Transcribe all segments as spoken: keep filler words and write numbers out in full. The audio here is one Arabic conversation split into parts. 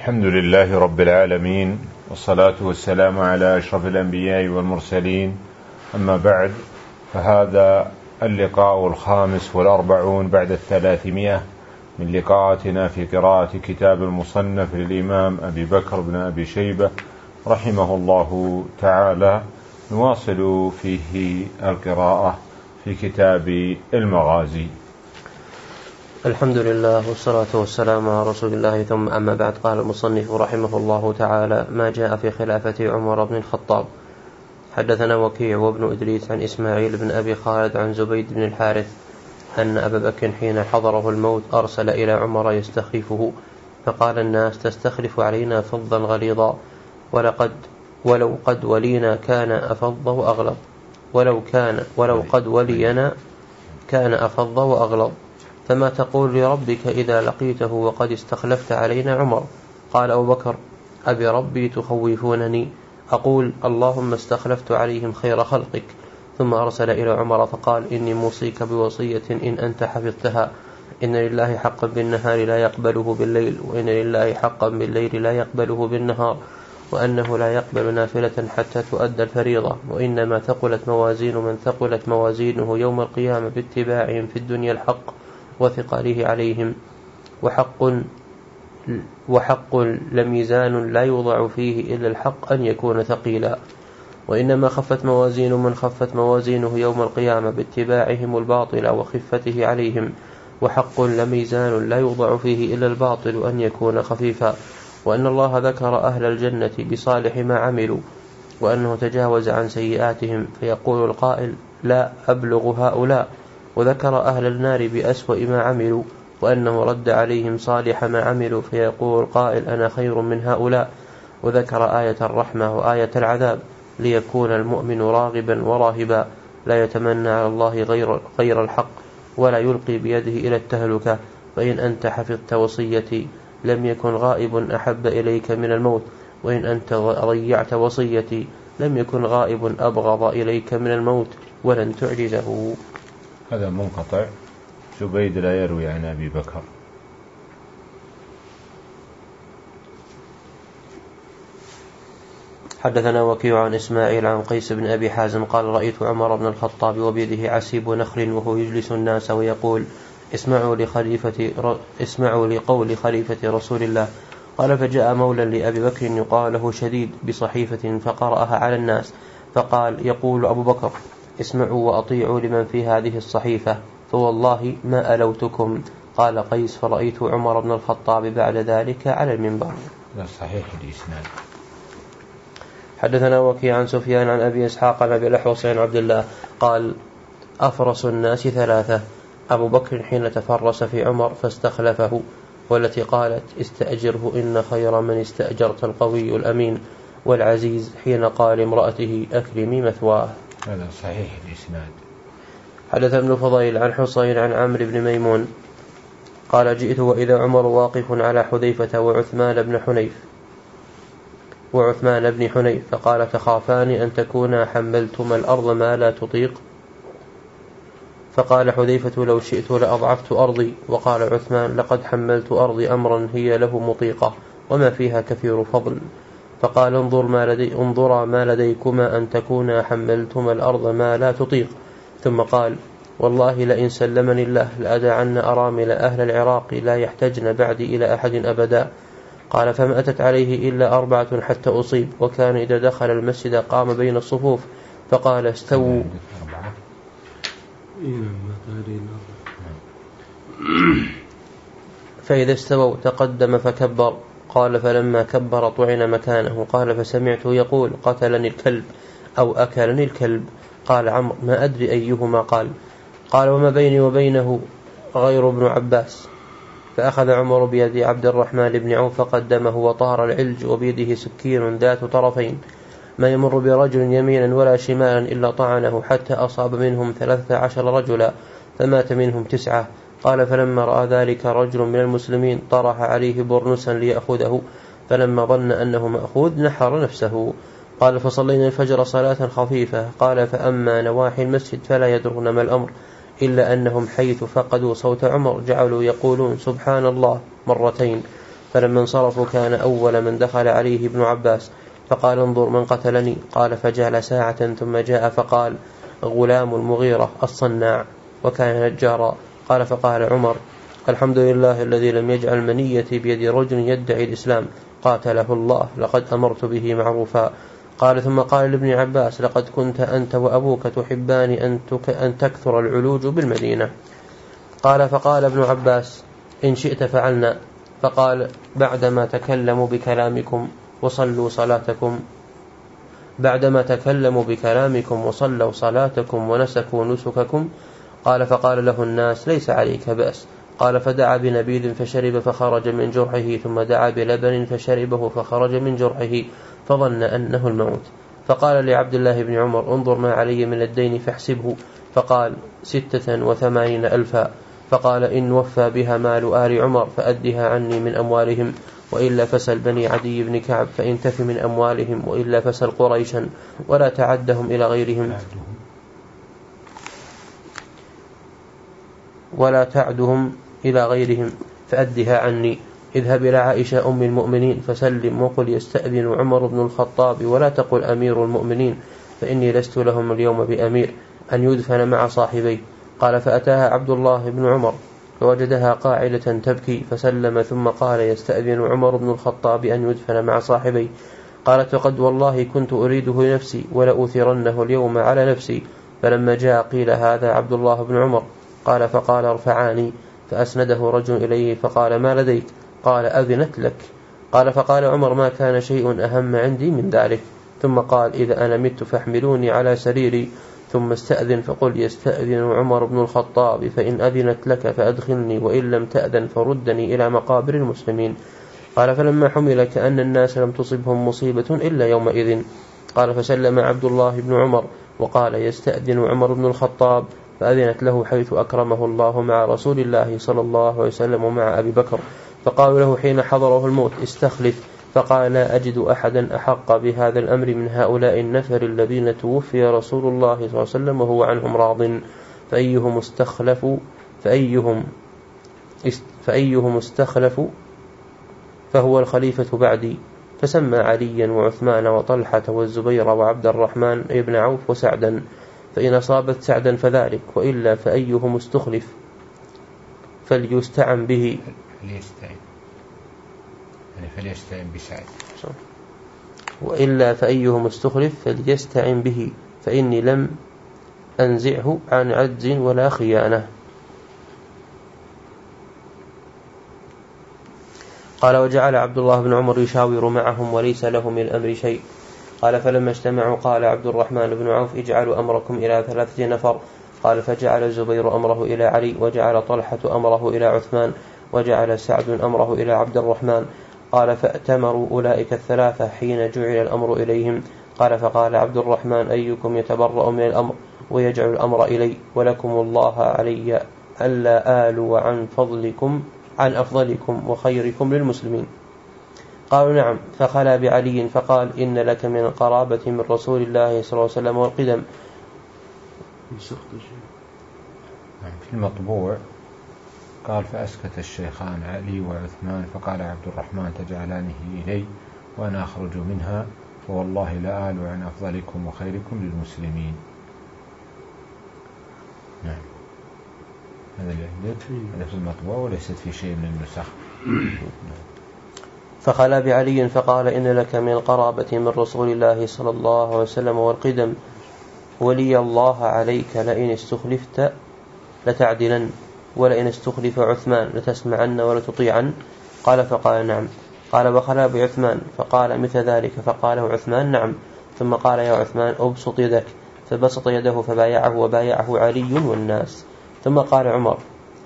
الحمد لله رب العالمين، والصلاة والسلام على أشرف الأنبياء والمرسلين، أما بعد، فهذا اللقاء الخامس والأربعون بعد الثلاثمائة من لقاءاتنا في قراءة كتاب المصنف للإمام أبي بكر بن أبي شيبة رحمه الله تعالى. نواصل فيه القراءة في كتاب المغازي. الحمد لله والصلاة والسلام على رسول الله، ثم أما بعد. قال المصنف رحمه الله تعالى: ما جاء في خلافة عمر بن الخطاب. حدثنا وكيع وابن إدريس عن إسماعيل بن أبي خالد عن زبيد بن الحارث أن أبا بكر حين حضره الموت أرسل إلى عمر يستخلفه، فقال الناس: تستخلف علينا فظا غليظا، ولقد ولو قد ولينا كان أفض وأغلظ ولو كان ولو قد ولينا كان أفض وأغلظ، فما تقول لربك إذا لقيته وقد استخلفت علينا عمر؟ قال أبو بكر: أبي ربي تخوفونني؟ أقول: اللهم استخلفت عليهم خير خلقك. ثم أرسل إلى عمر فقال: إني موصيك بوصية إن أنت حفظتها، إن لله حقا بالنهار لا يقبله بالليل، وإن لله حقا بالليل لا يقبله بالنهار، وأنه لا يقبل نافلة حتى تؤدى الفريضة، وإنما ثقلت موازين من ثقلت موازينه يوم القيامة باتباعهم في الدنيا الحق وثقاله عليهم، وحق وحق لميزان لا يوضع فيه إلا الحق أن يكون ثقيلا، وإنما خفت موازين من خفت موازينه يوم القيامة باتباعهم الباطل وخفته عليهم، وحق لميزان لا يوضع فيه إلا الباطل أن يكون خفيفا، وأن الله ذكر أهل الجنة بصالح ما عملوا، وأنه تجاوز عن سيئاتهم، فيقول القائل: لا أبلغ هؤلاء، وذكر أهل النار بأسوأ ما عملوا، وأنه رد عليهم صالح ما عملوا، فيقول القائل: أنا خير من هؤلاء، وذكر آية الرحمة وآية العذاب، ليكون المؤمن راغبا وراهبا، لا يتمنى على الله غير, غير الحق، ولا يلقي بيده إلى التهلكة، فإن أنت حفظت وصيتي لم يكن غائب أحب إليك من الموت، وإن أنت ضيعت وصيتي لم يكن غائب أبغض إليك من الموت، ولن تعجزه. هذا منقطع. زبيد لا يروي عن أبي بكر. حدثنا وكيع عن إسماعيل عن قيس بن أبي حازم قال: رأيت عمر بن الخطاب وبيده عسيب نخل وهو يجلس الناس ويقول: اسمعوا لخليفة اسمعوا لقول خليفة رسول الله. قال: فجاء مولى لأبي بكر يقال له شديد بصحيفة فقرأها على الناس، فقال: يقول أبو بكر: اسمعوا وأطيعوا لمن في هذه الصحيفة، فوالله ما ألوتكم. قال قيس: فرأيت عمر بن الخطاب بعد ذلك على المنبر. لا صحيح الإسناد. حدثنا وكيع عن سفيان عن أبي إسحاق عن أبي الأحوص عن عبد الله قال: أفرس الناس ثلاثة: أبو بكر حين تفرس في عمر فاستخلفه، والتي قالت: استأجره إن خير من استأجرت القوي الأمين، والعزيز حين قال امرأته: أكرمي مثواه. هذا صحيح الإسناد. حدث ابن فضيل عن حصين عن عمرو بن ميمون قال: جئت وإذا عمر واقف على حذيفة وعثمان بن حنيف وعثمان بن حنيف فقال: تخافان أن تكونا حملتما الأرض ما لا تطيق؟ فقال حذيفة: لو شئت لأضعفت أرضي. وقال عثمان: لقد حملت أرضي أمرا هي له مطيقة وما فيها كثير فضل. فقال: انظر ما لدي انظرا ما لديكما أن تكونا حملتما الأرض ما لا تطيق. ثم قال: والله لئن سلمني الله لأدعن أرامل أهل العراق لا يحتجن بعدي إلى أحد أبدا. قال: فما أتت عليه إلا أربعة حتى أصيب، وكان إذا دخل المسجد قام بين الصفوف فقال: استووا. فإذا استووا تقدم فكبر. قال: فلما كبر طعن مكانه. قال: فسمعته يقول: قتلني الكلب أو أكلني الكلب. قال عمرو: ما أدري أيهما قال. قال: وما بيني وبينه غير ابن عباس. فأخذ عمر بيد عبد الرحمن بن عوف فقدمه وطار العلج، وبيده سكين ذات طرفين، ما يمر برجل يمينا ولا شمالا إلا طعنه، حتى أصاب منهم ثلاثة عشر رجلا، فمات منهم تسعة. قال: فلما رأى ذلك رجل من المسلمين طرح عليه برنسا ليأخذه، فلما ظن أنه مأخوذ نحر نفسه. قال: فصلينا الفجر صلاة خفيفة. قال: فأما نواحي المسجد فلا يدرون ما الأمر، إلا أنهم حيث فقدوا صوت عمر جعلوا يقولون سبحان الله مرتين، فلما انصرفوا كان أول من دخل عليه ابن عباس فقال انظر من قتلني. قال فجعل ساعة ثم جاء فقال غلام المغيرة الصناع وكان نجارا. قال فقال عمر الحمد لله الذي لم يجعل منيتي بيد رجل يدعي الإسلام قاتله الله لقد أمرت به معروفا. قال ثم قال لابن عباس لقد كنت أنت وأبوك تحبان أن, أن تكثر العلوج بالمدينة. قال فقال ابن عباس إن شئت فعلنا. فقال بعدما تكلموا بكلامكم وصلوا صلاتكم بعدما تكلموا بكلامكم وصلوا صلاتكم ونسكوا نسككم. قال فقال له الناس ليس عليك بأس. قال فدعا بنبيذ فشرب فخرج من جرحه ثم دعا بلبن فشربه فخرج من جرحه فظن أنه الموت. فقال لعبد الله بن عمر انظر ما علي من الدين فاحسبه. فقال ستة وثمانين ألفا. فقال إن وفى بها مال آل عمر فأدها عني من أموالهم وإلا فسل بني عدي بن كعب فإن تف من أموالهم وإلا فسل قريشا ولا تعدهم إلى غيرهم ولا تعدهم إلى غيرهم فأدها عني. اذهب إلى عائشة أم المؤمنين فسلم وقل يستأذن عمر بن الخطاب ولا تقل أمير المؤمنين فإني لست لهم اليوم بأمير أن يدفن مع صاحبيه. قال فأتاها عبد الله بن عمر فوجدها قاعدة تبكي فسلم ثم قال يستأذن عمر بن الخطاب أن يدفن مع صاحبيه. قالت وقد والله كنت أريده لنفسي ولأثرنه اليوم على نفسي. فلما جاء قيل هذا عبد الله بن عمر. قال فقال ارفعاني. فأسنده رجل إليه فقال ما لديك؟ قال أذنت لك. قال فقال عمر ما كان شيء أهم عندي من ذلك. ثم قال إذا أنا مت فاحملوني على سريري ثم استأذن فقل يستأذن عمر بن الخطاب فإن أذنت لك فأدخلني وإن لم تأذن فردني إلى مقابر المسلمين. قال فلما حمل كأن الناس لم تصبهم مصيبة إلا يومئذ. قال فسلم عبد الله بن عمر وقال يستأذن عمر بن الخطاب فأذنت له حيث أكرمه الله مع رسول الله صلى الله عليه وسلم ومع أبي بكر. فقالوا له حين حضره الموت استخلف. فقال لا أجد أحدا أحق بهذا الأمر من هؤلاء النفر الذين توفي رسول الله صلى الله عليه وسلم وهو عنهم راض فأيهم استخلفوا فأيهم, فأيهم استخلفوا فهو الخليفة بعدي. فسمى عليا وعثمان وطلحة والزبير وعبد الرحمن ابن عوف وسعدا فإن أصابت سعدا فذلك وإلا فأيهم استخلف فليستعن به فليستعن يعني فليستعن بسعد وإلا فأيهم استخلف فليستعن به فإني لم أنزعه عن عجز ولا خيانة. قال وجعل عبد الله بن عمر يشاور معهم وليس له من الأمر شيء. قال فلما اجتمعوا قال عبد الرحمن بن عوف اجعلوا أمركم إلى ثلاثة نفر. قال فجعل الزبير أمره إلى علي وجعل طلحة أمره إلى عثمان وجعل سعد أمره إلى عبد الرحمن. قال فأتمروا أولئك الثلاثة حين جعل الأمر إليهم. قال فقال عبد الرحمن أيكم يتبرأ من الأمر ويجعل الأمر إلي ولكم الله علي ألا آلو عن فضلكم عن أفضلكم وخيركم للمسلمين. قالوا نعم. فخلا بعلي فقال إن لك من القرابة من رسول الله صلى الله عليه وسلم والقدم. في المطبوع قال فأسكت الشيخان علي وعثمان فقال عبد الرحمن تجعلانه إلي وأنا أخرج منها فوالله لا آل عن أفضلكم وخيركم للمسلمين. نعم هذا هذا في المطبوع وليست في شيء من النسخ. فخلا بعلي فقال إن لك من القرابة من رسول الله صلى الله عليه وسلم والقدم ولي الله عليك لئن استخلفت لتعدلن ولئن استخلف عثمان لتسمعن ولتطيعن. قال فقال نعم. قال وخلا بعثمان فقال مثل ذلك فقاله عثمان نعم. ثم قال يا عثمان أبسط يدك فبسط يده فبايعه وبايعه علي والناس. ثم قال عمر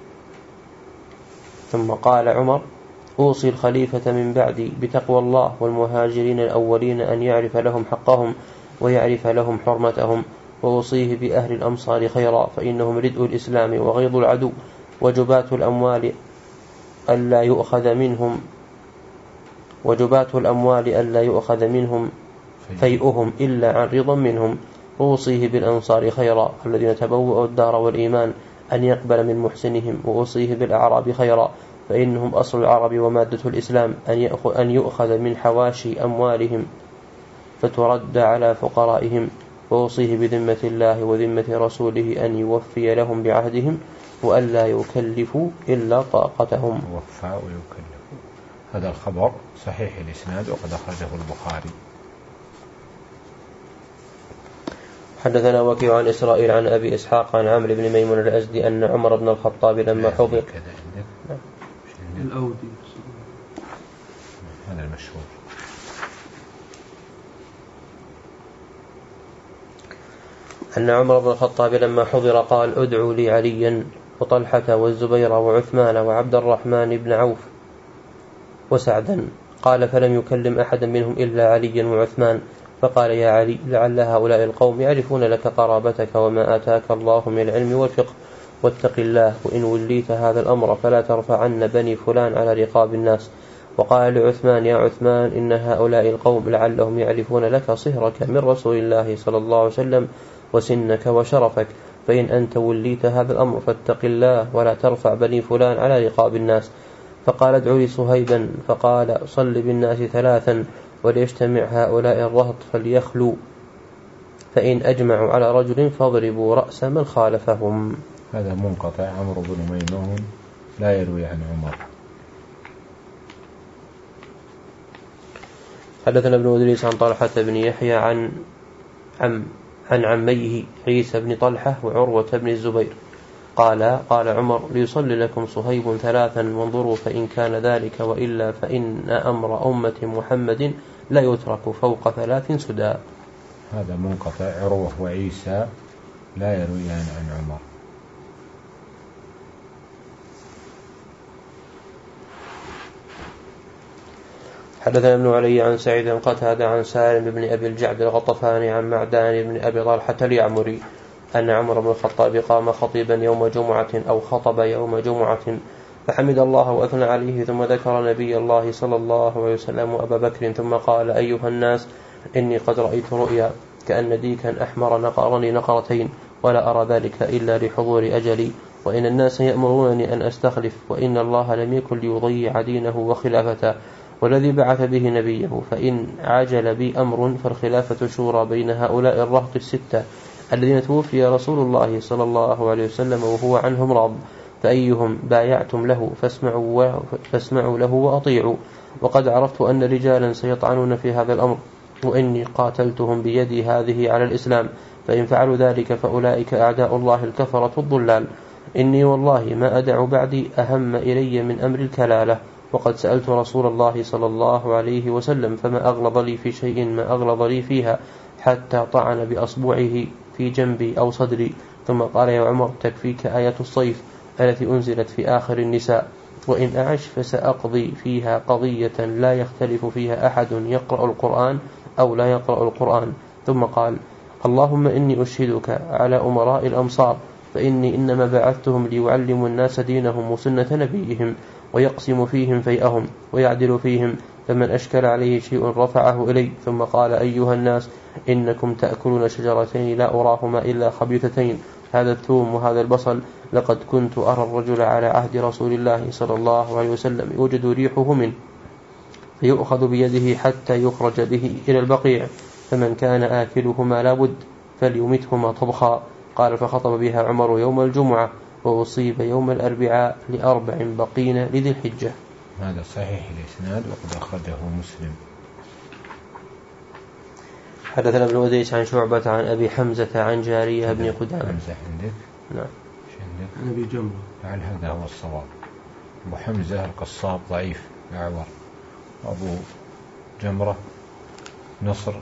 ثم قال عمر أوصي الخليفة من بعدي بتقوى الله والمهاجرين الأولين أن يعرف لهم حقهم ويعرف لهم حرمتهم وأوصيه بأهل الأمصار خيرا فإنهم ردء الإسلام وغيظ العدو وجبات الأموال ألا يؤخذ منهم وجبات الأموال ألا يؤخذ منهم فيئهم إلا عن رضا منهم. وأوصيه بالأنصار خيرا الذين تبوأوا الدار والإيمان أن يقبل من محسنهم. وأوصيه بالأعراب خيرا فإنهم أصل العرب ومادة الإسلام، أن يؤخذ من حواشي أموالهم فترد على فقرائهم، وأوصيه بذمة الله وذمة رسوله أن يوفي لهم بعهدهم وأن لا يكلفوا إلا طاقتهم. وفاء ويكلفوا. هذا الخبر صحيح الإسناد وقد أخرجه البخاري. حدثنا وكيع عن إسرائيل عن أبي إسحاق عن عمرو بن ميمون الأزدي أن عمر بن الخطاب لما حضر الأودي هذا المشهور. أن عمر بن الخطاب لما حضر قال ادعوا لي عليا وطلحة والزبير وعثمان وعبد الرحمن بن عوف وسعدا. قال فلم يكلم أحدا منهم إلا عليا وعثمان، فقال يا علي لعل هؤلاء القوم يعرفون لك قرابتك وما آتاك الله من العلم والفقه، واتق الله، وإن وليت هذا الأمر فلا ترفعن بني فلان على رقاب الناس. وقال لعثمان يا عثمان إن هؤلاء القوم لعلهم يعرفون لك صهرك من رسول الله صلى الله عليه وسلم وسنك وشرفك، فإن أنت وليت هذا الأمر فاتق الله ولا ترفع بني فلان على رقاب الناس. فقال ادعوا لي صهيبا، فقال صل بالناس ثلاثا وليجتمع هؤلاء الرهط فليخلوا، فإن أجمعوا على رجل فاضربوا رأس من خالفهم. هذا منقطع. عمرو بن ميمون لا يروي عن عمر. حدثنا ابن إدريس عن طلحة بن يحيى عن عم عن عميه عيسى بن طلحة وعروة بن الزبير قال قال عمر ليصلي لكم صهيب ثلاثا وانظروا فإن كان ذلك، وإلا فإن أمر أمة محمد لا يترك فوق ثلاث سدى. هذا منقطع. عروة وعيسى لا يرويان عن عمر. حدثنا ابن علي عن سعيد قتادة عن سالم بن أبي الجعد الغطفاني عن معدان بن أبي طلحة اليعمري أن عمر بن الخطاب قام خطيبا يوم جمعة أو خطب يوم جمعة فحمد الله وأثنى عليه، ثم ذكر نبي الله صلى الله عليه وسلم وأبا بكر، ثم قال أيها الناس إني قد رأيت رؤيا كأن ديكا أحمر نقرني نقرتين، ولا أرى ذلك إلا لحضور أجلي، وإن الناس يأمرونني أن أستخلف، وإن الله لم يكن ليضيع دينه وخلافته والذي بعث به نبيه، فإن عجل بي أمر فالخلافة شورى بين هؤلاء الرهط الستة الذين توفي رسول الله صلى الله عليه وسلم وهو عنهم راض، فأيهم بايعتم له فاسمعوا, فاسمعوا له وأطيعوا. وقد عرفت أن رجالا سيطعنون في هذا الأمر، وإني قاتلتهم بيدي هذه على الإسلام، فإن فعلوا ذلك فأولئك أعداء الله الكفرة الضلال. إني والله ما أدع بعدي أهم إلي من أمر الكلالة، وقد سألت رسول الله صلى الله عليه وسلم فما أغلظ لي في شيء ما أغلظ لي فيها، حتى طعن بأصبعه في جنبي أو صدري، ثم قال يا عمر تكفيك آية الصيف التي أنزلت في آخر النساء، وإن أعش فسأقضي فيها قضية لا يختلف فيها أحد يقرأ القرآن أو لا يقرأ القرآن. ثم قال اللهم إني أشهدك على أمراء الأمصار، فإني إنما بعثتهم ليعلموا الناس دينهم وسنة نبيهم، ويقسم فيهم فيئهم ويعدل فيهم، فمن أشكل عليه شيء رفعه إلي. ثم قال أيها الناس إنكم تأكلون شجرتين لا أراهما إلا خبيثتين، هذا الثوم وهذا البصل، لقد كنت أرى الرجل على عهد رسول الله صلى الله عليه وسلم يوجد ريحه منه فيؤخذ بيده حتى يخرج به إلى البقيع، فمن كان آكلهما لا بد فليمتهما طبخا. قال فخطب بها عمر يوم الجمعة، وأصيب يوم الأربعاء لأربع بقين لذي الحجة. هذا صحيح الإسناد وقد أخرجه مسلم. حدثنا ابن أديس عن شعبة عن أبي حمزة عن جارية بن قدامة. حمزة عندك؟ نعم. عن أبي جمرة. لعل هذا هو الصواب. أبو حمزة القصاب ضعيف أعور، أبو جمرة نصر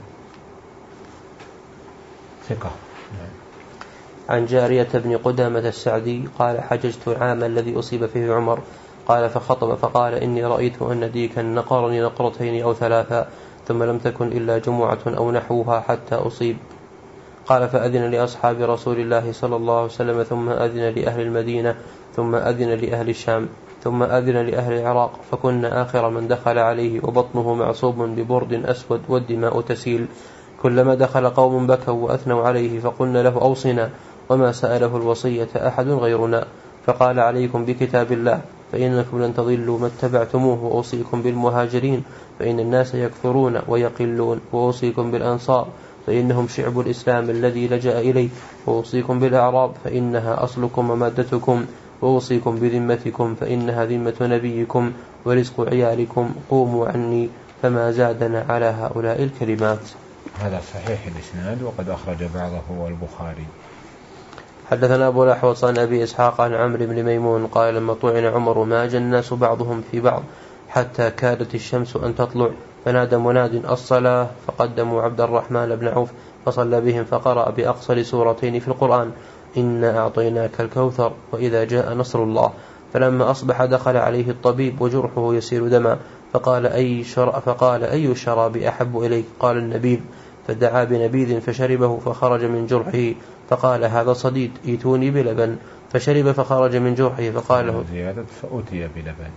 ثقة. نعم. عن جارية بن قدامة السعدي قال حججت العام الذي أصيب فيه عمر، قال فخطب فقال إني رأيت أن ديكا نقرني نقرتين أو ثلاثا، ثم لم تكن إلا جمعة أو نحوها حتى أصيب. قال فأذن لأصحاب رسول الله صلى الله عليه وسلم، ثم أذن لأهل المدينة، ثم أذن لأهل الشام، ثم أذن لأهل العراق، فكنا آخر من دخل عليه وبطنه معصوب ببرد أسود والدماء تسيل. كلما دخل قوم بكوا وأثنوا عليه، فقلنا له أوصنا، وما سأله الوصية أحد غيرنا، فقال عليكم بكتاب الله، فإنكم لن تضلوا ما اتبعتموه، وأوصيكم بالمهاجرين فإن الناس يكثرون ويقلون، وأوصيكم بالأنصار فإنهم شعب الإسلام الذي لجأ إليه، وأوصيكم بالأعراب فإنها أصلكم ومادتكم، وأوصيكم بذمتكم فإنها ذمة نبيكم ورزق عيالكم، قوموا عني، فما زادنا على هؤلاء الكلمات. هذا صحيح الإسناد، وقد أخرج بعضه هو البخاري. حدثنا أبو الأحوص عن أبي إسحاق عن عمرو بن ميمون قال لما طعن عمر ماج الناس بعضهم في بعض حتى كادت الشمس أن تطلع، فنادى مناد الصلاة، فقدموا عبد الرحمن بن عوف فصلى بهم، فقرأ بأقصر سورتين في القرآن: إنا أعطيناك الكوثر وإذا جاء نصر الله. فلما أصبح دخل عليه الطبيب وجرحه يسير دما، فقال أي, شر... فقال أي الشراب أحب إليك؟ قال النبيذ، فدعا بنبيذ فشربه فخرج من جرحه، فقال هذا صديد، ائتوني بلبن، فشرب فخرج من جرحه، فقال له زيادة فأتي بلبن.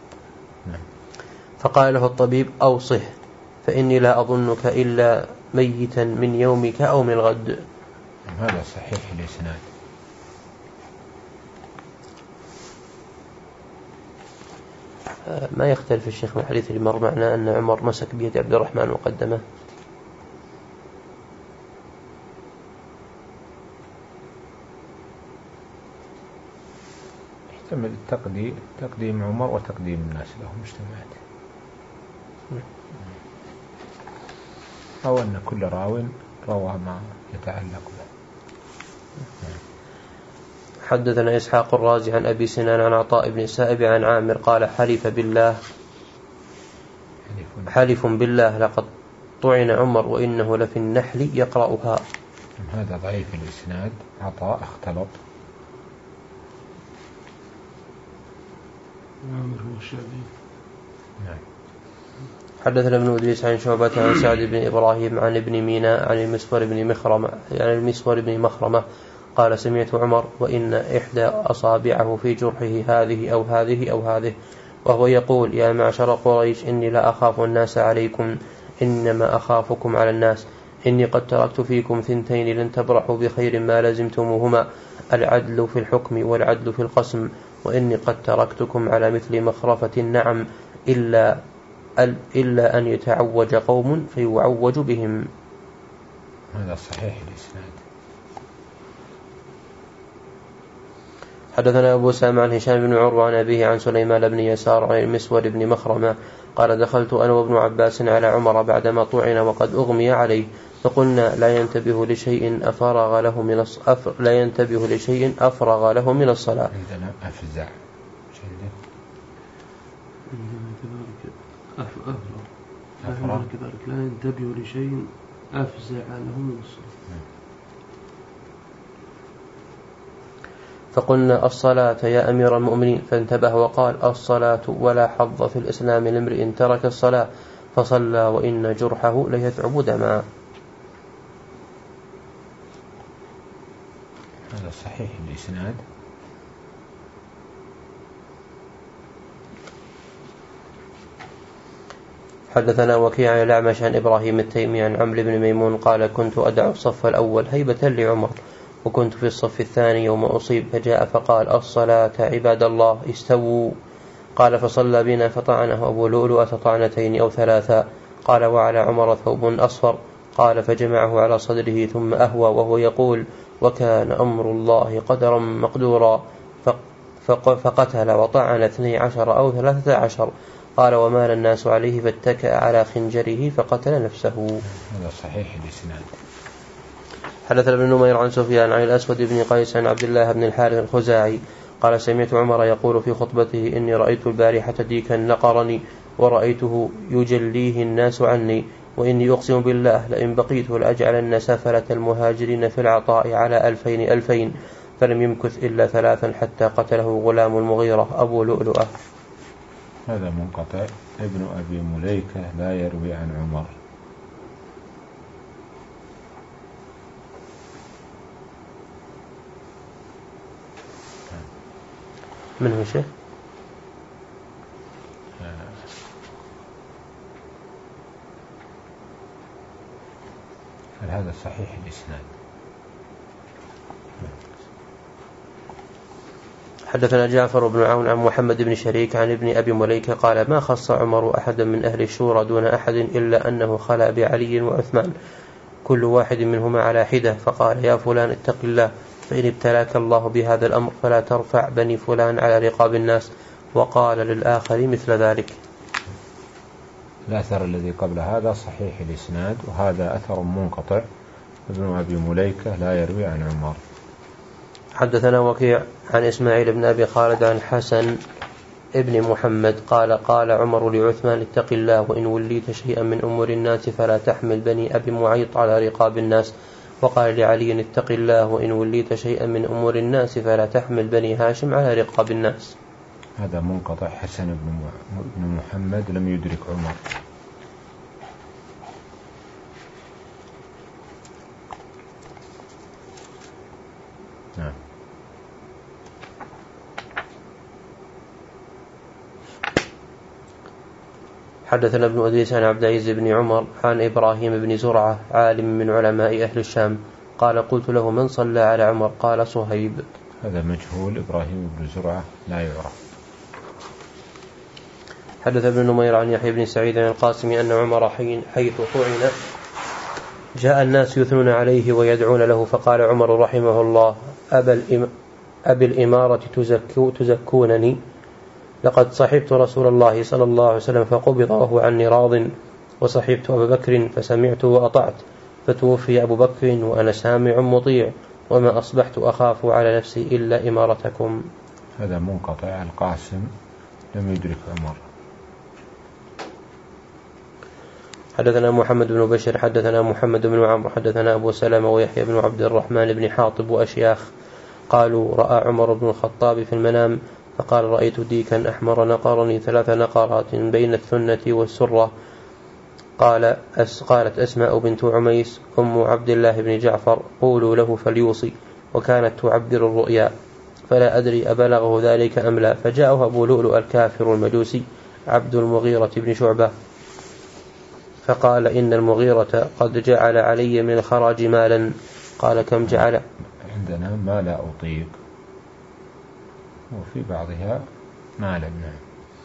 فقال له الطبيب أوصه، فإني لا أظنك إلا ميتا من يومك أو من غد. هذا صحيح الإسناد. ما يختلف الشيخ من الحديث اللي مر معنا أن عمر مسك بيد عبد الرحمن وقدمه. يحتمل التقديم تقديم عمر وتقديم الناس لهم مجتمعات، أو أن كل راو روى ما يتعلق به. حدثنا إسحاق الرازي عن أبي سنان عن عطاء بن السائب عن عامر قال حلف بالله حلف بالله لقد طعن عمر وإنه لفي النحل يقرأها. هذا ضعيف الإسناد، عطاء اختلط. عامر هو الشعبي. نعم. حدثنا ابن إدريس عن شعبة عن سعد بن إبراهيم عن ابن ميناء عن المسور بن مخرمة يعني المسور بن مخرمة قال سمعت عمر وإن إحدى أصابعه في جرحه هذه أو هذه أو هذه، وهو يقول يا معشر قريش إني لا أخاف الناس عليكم، إنما أخافكم على الناس، إني قد تركت فيكم ثنتين لن تبرحوا بخير ما لزمتموهما، العدل في الحكم والعدل في القسم، وإني قد تركتكم على مثل مخرفة النعم إلا إلا أن يتعوج قوم فيعوج بهم. هذا صحيح الإسناد. حدثنا أبو سامع عن هشام بن عروة عن أبيه عن سليمان بن يسار عن المسور بن مخرمة قال دخلت أنا وابن عباس على عمر بعدما طعن وقد أغمي عليه، فقلنا لا ينتبه لشيء أفرغ له من أفر لا ينتبه لشيء أفرغ له من الصلاة. عندنا أفزع أفرغ أفرغ كذلك لا ينتبه لشيء أفزع له من الصلاة. فقلنا الصلاة يا أمير المؤمنين، فانتبه وقال الصلاة ولا حظ في الإسلام لامرئ ترك الصلاة فصلى وإن جرحه ليثعب دما. هذا صحيح الإسناد. حدثنا وكيع عن الأعمش عن إبراهيم التيمي عن عمرو بن ميمون قال كنت أدع الصف الأول هيبة لعمر، وكنت في الصف الثاني يوم أصيب فجاء فقال الصلاة عباد الله استووا، قال فصلى بنا فطعنه أبو لؤلؤة طعنتين أو ثلاثا، قال وعلى عمر ثوب أصفر، قال فجمعه على صدره ثم أهوى وهو يقول وكان أمر الله قدرا مقدورا، فقتل وطعن اثني عشر أو ثلاثة عشر، قال ومال الناس عليه فاتكأ على خنجره فقتل نفسه. هذا صحيح الإسناد. حدثنا ابن نمير عن سفيان عن الأسود بن قيس عن عبد الله بن الحارث الخزاعي قال سمعت عمر يقول في خطبته إني رأيت البارحة ديكا نقرني ورأيته يجليه الناس عني، وإني أقسم بالله لئن بقيت لأجعلن سفلة المهاجرين في العطاء على ألفين ألفين، فلم يمكث إلا ثلاثا حتى قتله غلام المغيرة أبو لؤلؤة. هذا منقطع. ابن أبي مليكة لا يروي عن عمر. من هو شيء؟ هذا صحيح الإسناد. حدثنا جعفر بن عون عن محمد بن شريك عن ابن أبي مليكة قال ما خص عمر أحدا من أهل الشورى دون أحد إلا أنه خلا بعلي وعثمان كل واحد منهما على حدة، فقال يا فلان اتق الله، فإن ابتلاك الله بهذا الأمر فلا ترفع بني فلان على رقاب الناس، وقال للآخر مثل ذلك. الأثر الذي قبل هذا صحيح الإسناد، وهذا أثر منقطع، ابن أبي مليكة لا يروي عن عمر. حدثنا وكيع عن إسماعيل بن أبي خالد عن حسن ابن محمد قال قال عمر لعثمان اتق الله، وإن وليت شيئا من أمور الناس فلا تحمل بني أبي معيط على رقاب الناس، وقال لعلي اتق الله، وإن وليت شيئا من أمور الناس فلا تحمل بني هاشم على رقاب الناس. هذا منقطع، حسن بن محمد لم يدرك عمر. نعم. حدثنا ابن أدريس عن عبد العزيز بن عمر عن إبراهيم بن زرعة عالم من علماء أهل الشام قال قلت له من صلى على عمر؟ قال صهيب. هذا مجهول، إبراهيم بن زرعة لا يعرف. حدث ابن نمير عن يحيى بن سعيد عن القاسم أن عمر حيث طعن جاء الناس يثنون عليه ويدعون له، فقال عمر رحمه الله أبي الإمارة تزكو تزكونني؟ لقد صحبت رسول الله صلى الله عليه وسلم فقبض وهو عني راض، وصحبت أبا بكر فسمعت وأطعت، فتوفي أبو بكر وأنا سامع مطيع، وما أصبحت أخاف على نفسي إلا إمارتكم. هذا منقطع، القاسم لم يدرك عمر. حدثنا محمد بن بشر حدثنا محمد بن عمرو حدثنا أبو سلمة ويحيى بن عبد الرحمن بن حاطب وأشياخ قالوا رأى عمر بن الخطاب في المنام فقال رأيت ديكا أحمر نقرني ثلاث نقرات بين الثنة والسرة. قال أس قالت أسماء بنت عميس أم عبد الله بن جعفر قولوا له فليوصي، وكانت تعبر الرؤيا، فلا أدري أبلغه ذلك أم لا، فجاءه أبو لؤلؤ الكافر المجوسي عبد المغيرة بن شعبة فقال إن المغيرة قد جعل علي من الخراج مالا. قال كم جعل؟ عندنا ما لا أطيق، وفي بعضها مالا. نعم.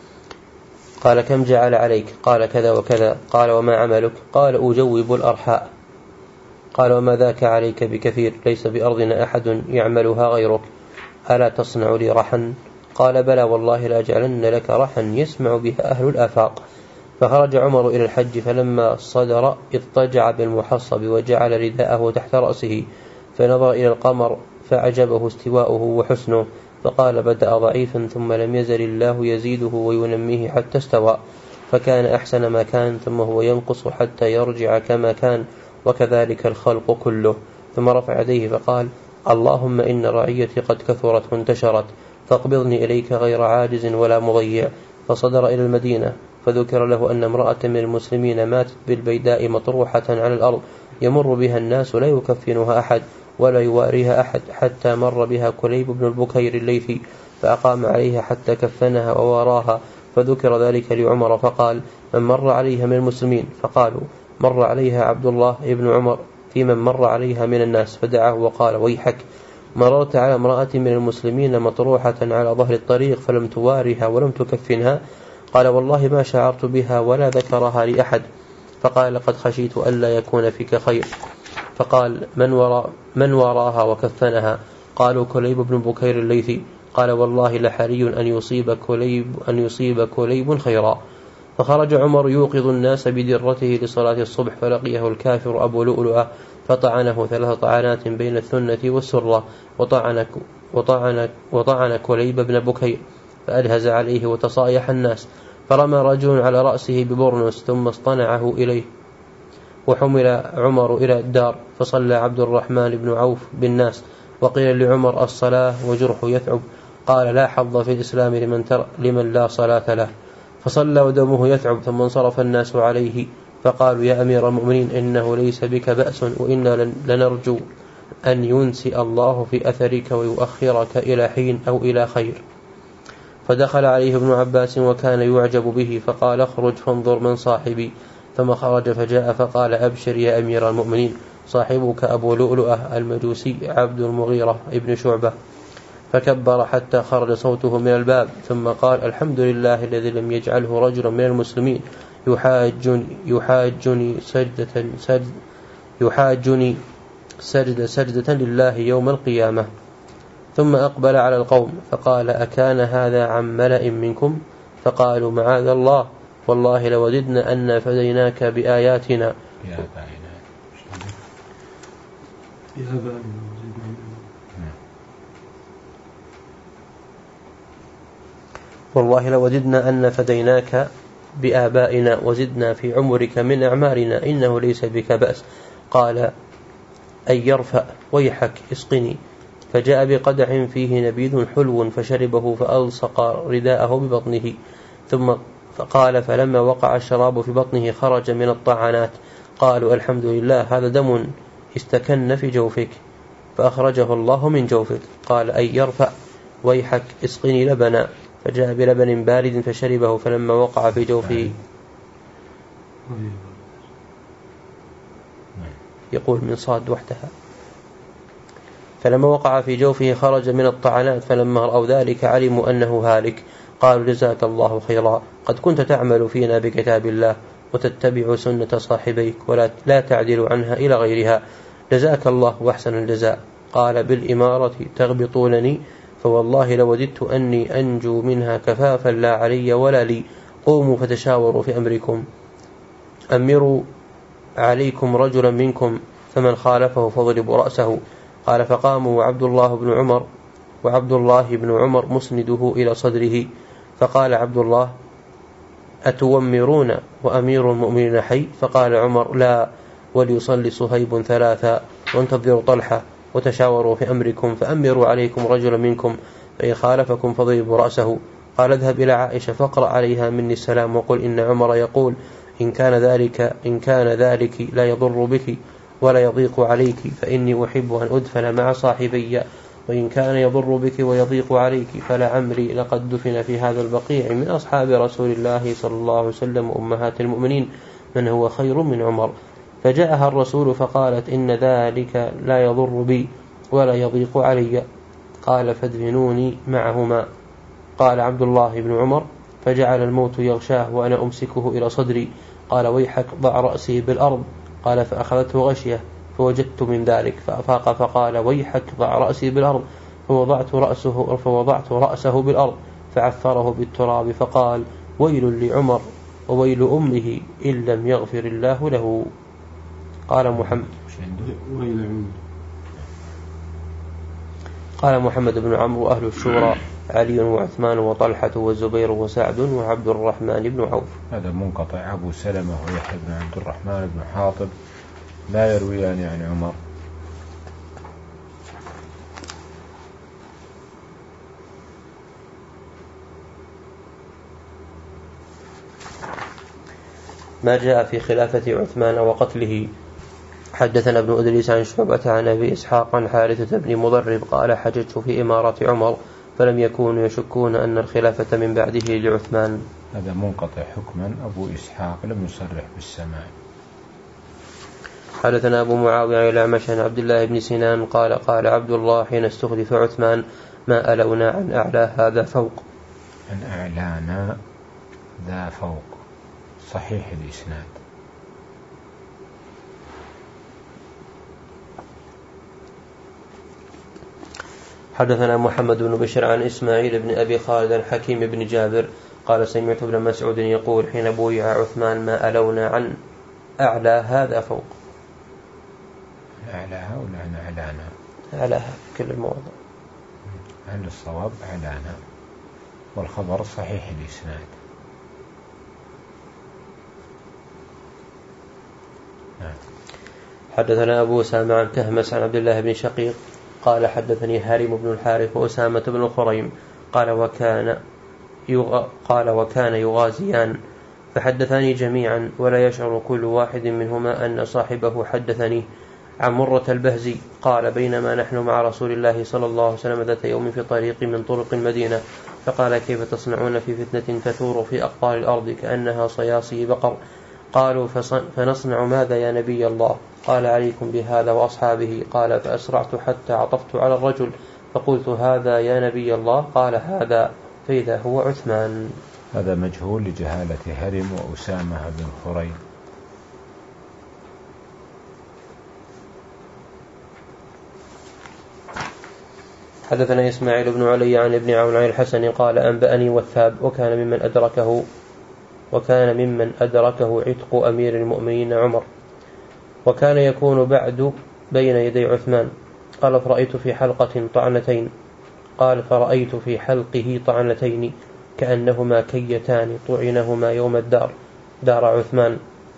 قال كم جعل عليك؟ قال كذا وكذا. قال وما عملك؟ قال أجوب الأرحاء. قال وما ذاك عليك بكثير، ليس بأرضنا أحد يعملها غيرك، ألا تصنع لي رحا؟ قال بلى والله لا جعلن لك رحا يسمع بها أهل الآفاق. فخرج عمر إلى الحج، فلما صدر اضطجع بالمحصب وجعل رداءه تحت رأسه، فنظر إلى القمر فعجبه استواؤه وحسنه، فقال بدأ ضعيفا ثم لم يزل الله يزيده وينميه حتى استوى، فكان أحسن ما كان، ثم هو ينقص حتى يرجع كما كان، وكذلك الخلق كله. ثم رفع يديه فقال اللهم إن رعيتي قد كثرت وانتشرت، فاقبضني إليك غير عاجز ولا مضيع. فصدر إلى المدينة، فذكر له أن امرأة من المسلمين ماتت بالبيداء مطروحة على الأرض، يمر بها الناس لا يكفنها أحد ولا يواريها أحد، حتى مر بها كليب بن البكير الليثي فأقام عليها حتى كفنها وواراها، فذكر ذلك لعمر فقال من مر عليها من المسلمين؟ فقالوا مر عليها عبد الله بن عمر في من مر عليها من الناس، فدعاه وقال ويحك، مررت على امرأة من المسلمين مطروحة على ظهر الطريق فلم توارها ولم تكفنها؟ قال والله ما شعرت بها ولا ذكرها لأحد. فقال لقد خشيت ألا يكون فيك خير. فقال من, وراء من وراها وكفنها؟ قالوا كليب بن بكير الليثي. قال والله لحري أن يصيب كليب, أن يصيب كليب خيرا. فخرج عمر يوقظ الناس بدرته لصلاة الصبح، فلقيه الكافر أبو لؤلؤة فطعنه ثلاث طعنات بين الثنة والسرة، وطعن, وطعن, وطعن كليب بن بكير، فألهز عليه وتصايح الناس، فرمى رجل على رأسه ببرنس ثم اصطنعه إليه، وحمل عمر إلى الدار، فصلى عبد الرحمن بن عوف بالناس، وقيل لعمر الصلاة وجرح يثعب، قال لا حظ في الإسلام لمن, تر لمن لا صلاة له، فصلى ودمه يثعب، ثم انصرف الناس عليه، فقالوا يا أمير المؤمنين إنه ليس بك بأس، وإنا لنرجو أن ينسئ الله في أثرك ويؤخرك إلى حين أو إلى خير. فدخل عليه ابن عباس وكان يعجب به، فقال اخرج فانظر من صاحبي، ثم خرج فجاء فقال أبشر يا أمير المؤمنين، صاحبك أبو لؤلؤة المجوسي عبد المغيرة ابن شعبة. فكبر حتى خرج صوته من الباب، ثم قال: الحمد لله الذي لم يجعله رجلا من المسلمين يحاجني, يحاجني سجدة سجد يحاجني سجد سجدة لله يوم القيامة. ثم أقبل على القوم فقال: أكان هذا عن ملأ منكم؟ فقالوا: معاذ الله، والله لوددنا أن فديناك بآياتنا والله لوددنا أن فديناك بآبائنا وزدنا في عمرك من أعمارنا، إنه ليس بك بأس. قال: أي يرفأ، ويحك اسقني. فجاء بقدح فيه نبيذ حلو فشربه فألصق رداءه ببطنه، ثم فقال: فلما وقع الشراب في بطنه خرج من الطعنات. قالوا: الحمد لله، هذا دم استكن في جوفك فأخرجه الله من جوفك. قال: أي يرفأ، ويحك اسقني لبنا. فجاء بلبن بارد فشربه، فلما وقع في جوفه يقول من صاد وحدها فلما وقع في جوفه خرج من الطعنات، فلما رأوا ذلك علموا أنه هالك. قالوا: جزاك الله خيرا، قد كنت تعمل فينا بكتاب الله وتتبع سنة صاحبيك ولا لا تعدل عنها إلى غيرها، جزاك الله وأحسن الجزاء. قال: بالإمارة تغبطونني؟ فوالله لوددت أني أنجو منها كفافا لا علي ولا لي. قوموا فتشاوروا في أمركم، أمروا عليكم رجلا منكم، فمن خالفه فاضربوا رأسه. قال: فقاموا وعبد الله بن عمر وعبد الله بن عمر مسنده إلى صدره. فقال عبد الله: أتومرون وأمير المؤمنين حي؟ فقال عمر: لا، وليصلي صهيب ثلاثا وانتظروا طلحة وتشاوروا في أمركم، فأمروا عليكم رجلا منكم، فإن خالفكم فضربوا رأسه. قال: اذهب إلى عائشة فاقرأ عليها مني السلام وقل إن عمر يقول: إن كان ذلك إن كان ذلك لا يضر بك ولا يضيق عليك فإني أحب أن أدفن مع صاحبي، وإن كان يضر بك ويضيق عليك فلعمري لقد دفن في هذا البقيع من أصحاب رسول الله صلى الله عليه وسلم أمهات المؤمنين من هو خير من عمر. فجاءها الرسول فقالت: إن ذلك لا يضر بي ولا يضيق علي. قال: فادفنوني معهما. قال عبد الله بن عمر: فجعل الموت يغشاه وأنا أمسكه إلى صدري. قال: ويحك، ضع رأسي بالأرض. قال: فأخذته غشية فوجدت من ذلك فأفاق فقال: ويحك، ضع رأسي بالأرض. فوضعت رأسه, فوضعت رأسه بالأرض فعثره بالتراب فقال: ويل لعمر وويل أمه إن لم يغفر الله له. قال محمد قال محمد بن عمرو: أهل الشورى علي وعثمان وطلحة والزبير وسعد وعبد الرحمن بن عوف. هذا منقطع. أبو سلمة ويحيى بن عبد الرحمن بن حاطب لا يرويان عن عمر. ما جاء في خلافة عثمان وقتله. حدثنا ابن أدريس عن شعبة عن أبي إسحاق عن حارثة بن مضرب قال: حججت في إمارة عمر فلم يكونوا يشكون أن الخلافة من بعده لعثمان. هذا منقطع حكما. أبو إسحاق لم يصرح بالسماع. حدثنا أبو معاوية عن الأعمش عن عبد الله بن سنان قال: قال عبد الله حين استخلف عثمان: ما ألونا عن أعلى هذا فوق. عن أعلانا ذا فوق، صحيح الإسناد. حدثنا محمد بن بشر عن إسماعيل بن أبي خالد الحكيم بن جابر قال: سمعت ابن مسعود يقول: حين بويع عثمان: ما ألونا عن أعلى هذا فوق. أعلاها ولا عن أعلانا؟ أعلاها في كل المواضع. هل الصواب أعلانا، والخبر صحيح الإسناد. نعم. حدثنا أبو أسامة عن كهمس عن عبد الله بن شقيق قال: حدثني هارم بن الحارث وأسامة بن خريم قال: وكان يغ... قال وكان يغازيان فحدثاني جميعا ولا يشعر كل واحد منهما أن صاحبه حدثني. عن مرة البهزي قال: بينما نحن مع رسول الله صلى الله عليه وسلم ذات يوم في طريق من طرق المدينة، فقال: كيف تصنعون في فتنة تثور في أقطار الأرض كأنها صياصي بقر؟ قالوا: فنصنع ماذا يا نبي الله؟ قال: عليكم بهذا وأصحابه. قال: فأسرعت حتى عطفت على الرجل فقلت هذا يا نبي الله؟ قال هذا، فإذا هو عثمان. هذا مجهول لجهالة هرم وأسامة بن خريم. حدثنا إسماعيل بن علي عن ابن عون عن الحسن قال أنبأني وثاب وكان ممن أدركه وكان ممن أدركه عتق أمير المؤمنين عمر، وكان يكون بعد بين يدي عثمان. قال فرأيت في حلقة طعنتين قال فرأيت في حلقه طعنتين كأنهما كيتان طعنهما يوم الدار دار عثمان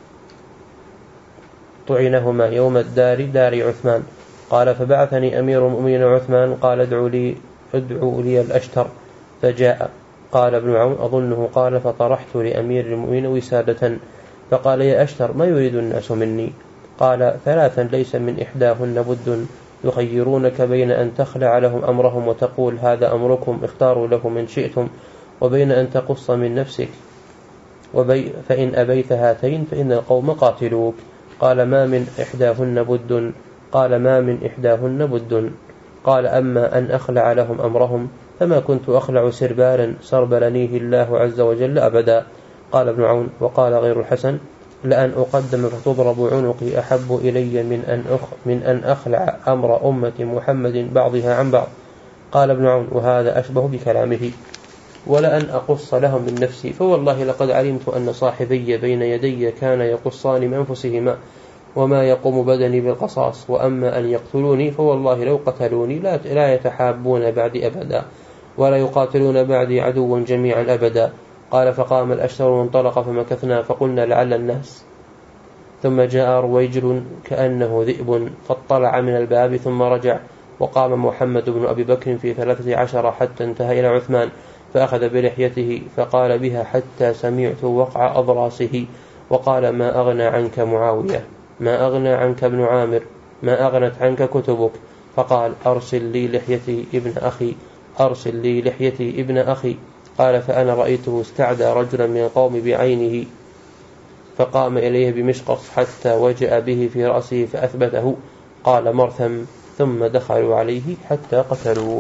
طعنهما يوم الدار دار عثمان. قال فبعثني أمير المؤمنين عثمان قال ادعوا لي ادعوا لي الأشتر فجاء. قال ابن عون أظنه قال فطرحت لأمير المؤمنين وسادة فقال يا أشتر ما يريد الناس مني؟ قال ثلاثا ليس من إحداهن بد يخيرونك بين أن تخلع لهم أمرهم وتقول هذا أمركم اختاروا له من شئتم، وبين أن تقص من نفسك، وبي فإن أبيت هاتين فإن القوم قاتلوك. قال ما من إحداهن بد قال ما من إحداهن بد قال أما أن أخلع لهم أمرهم فما كنت أخلع سربالا سربلنيه الله عز وجل أبدا. قال ابن عون وقال غير الحسن لأن أقدم فتضرب عنقي أحب إلي من أن, أخ من أن أخلع أمر أمة محمد بعضها عن بعض. قال ابن عون وهذا أشبه بكلامه ولأن أقص لهم من نفسي فوالله لقد علمت أن صاحبي بين يدي كان يقصان من أنفسهما وما يقوم بدني بالقصاص، وأما أن يقتلوني فوالله لو قتلوني لا, لا يتحابون بعدي أبدا ولا يقاتلون بعدي عدوا جميعا أبدا. قال فقام الأشتر وانطلق فمكثنا فقلنا لعل الناس، ثم جاء رويجل كأنه ذئب فاطلع من الباب ثم رجع، وقام محمد بن أبي بكر في ثلاثة عشر حتى انتهى إلى عثمان فأخذ بلحيته فقال بها حتى سمعت وقع أضراسه، وقال ما أغنى عنك معاوية، ما أغنى عنك ابن عامر، ما أغنت عنك كتبك. فقال أرسل لي لحيتي ابن أخي أرسل لي لحيتي ابن أخي. قال فأنا رأيته استعدى رجلا من القوم بعينه فقام إليه بمشقص حتى وجأ به في رأسه فأثبته. قال مرثم ثم دخلوا عليه حتى قتلوه.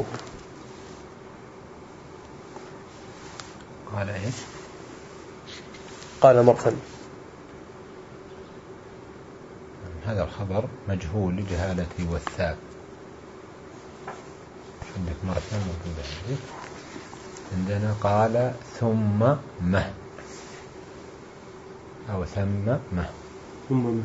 قال إيش؟ قال مرثم. هذا الخبر مجهول لجهالة وثاب. عندك مرثم موجود عندك. عندنا قال ثم مه أو ثم مه ثم مه.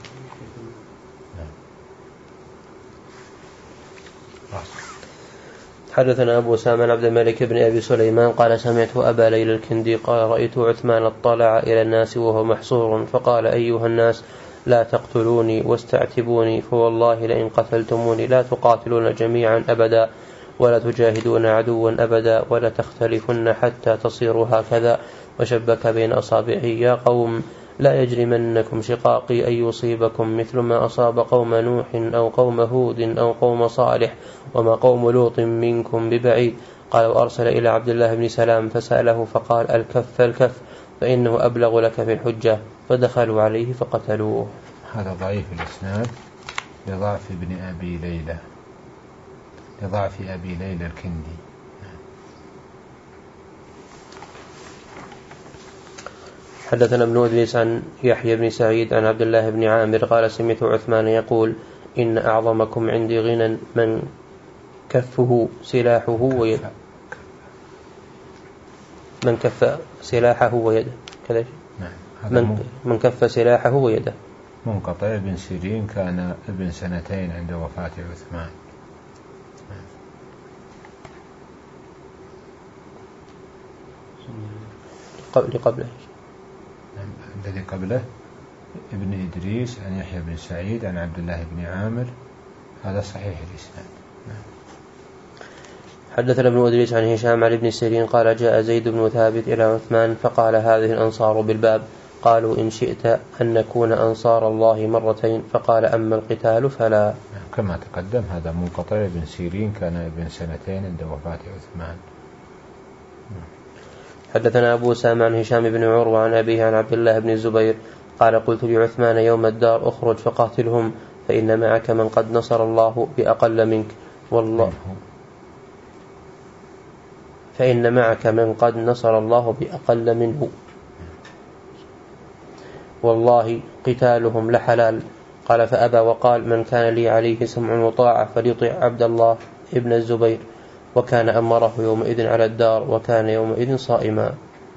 حدثنا أبو سامان عبد الملك بن أبي سليمان قال سمعت أبا ليلى الكندي قال رأيت عثمان اطلع إلى الناس وهو محصور فقال أيها الناس لا تقتلوني واستعتبوني فوالله لئن قتلتموني لا تقاتلون جميعا أبدا ولا تجاهدون عدوا أبدا ولا تختلفن حتى تصيروا هكذا. وشبك بين أصابعه يا قوم لا يجرمنكم شقاقي أن يصيبكم مثل ما أصاب قوم نوح أو قوم هود أو قوم صالح وما قوم لوط منكم ببعيد. قال وأرسل إلى عبد الله بن سلام فسأله فقال الكف الكف فإنه أبلغ لك في الحجة، فدخلوا عليه فقتلوه. هذا ضعيف الإسناد لضعف ابن أبي ليلى لضعف أبي ليلى الكندي. حدثنا ابن أدريس عن يحيى بن سعيد عن عبد الله بن عامر قال سمعت عثمان يقول إن أعظمكم عندي غنى من كفه سلاحه ويده من كف سلاحه ويده كذا من, من كف سلاحه ويده. منقطع. ابن سيرين كان ابن سنتين عند وفاة عثمان. قبل قبله الذي قبله ابن إدريس عن يحيى بن سعيد عن عبد الله بن عامر. هذا صحيح الإسناد. حدثنا ابن أدريس عن هشام عن ابن سيرين قال جاء زيد بن ثابت إلى عثمان فقال هذه الأنصار بالباب قالوا إن شئت أن نكون أنصار الله مرتين فقال أما القتال فلا. كما تقدم هذا منقطع. ابن سيرين كان ابن سنتين عند وفاة عثمان. حدثنا أبو سامع عن هشام بن عروة عن أبيه عن عبد الله بن الزبير قال قلت لعثمان يوم الدار أخرج فقاتلهم فإن معك من قد نصر الله بأقل منك والله فإن معك من قد نصر الله بأقل منه، والله قتالهم لحلال. قال فأبى وقال من كان لي عليه سمع وطاعة فليطع عبد الله ابن الزبير، وكان أمره يومئذ على الدار، وكان يومئذ صائما.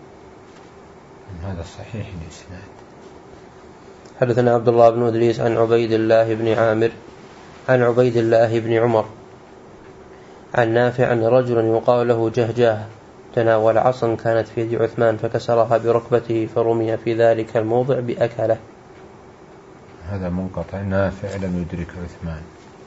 هذا صحيح الإسناد. حدثنا عبد الله بن إدريس عن عبيد الله بن عامر عن عبيد الله بن عمر عن نافع أن رجلا يقال له جهجاه تناول عصا كانت في يد عثمان فكسرها بركبته فرمي في ذلك الموضع بأكله. هذا منقطع، نافع لم يدرك عثمان.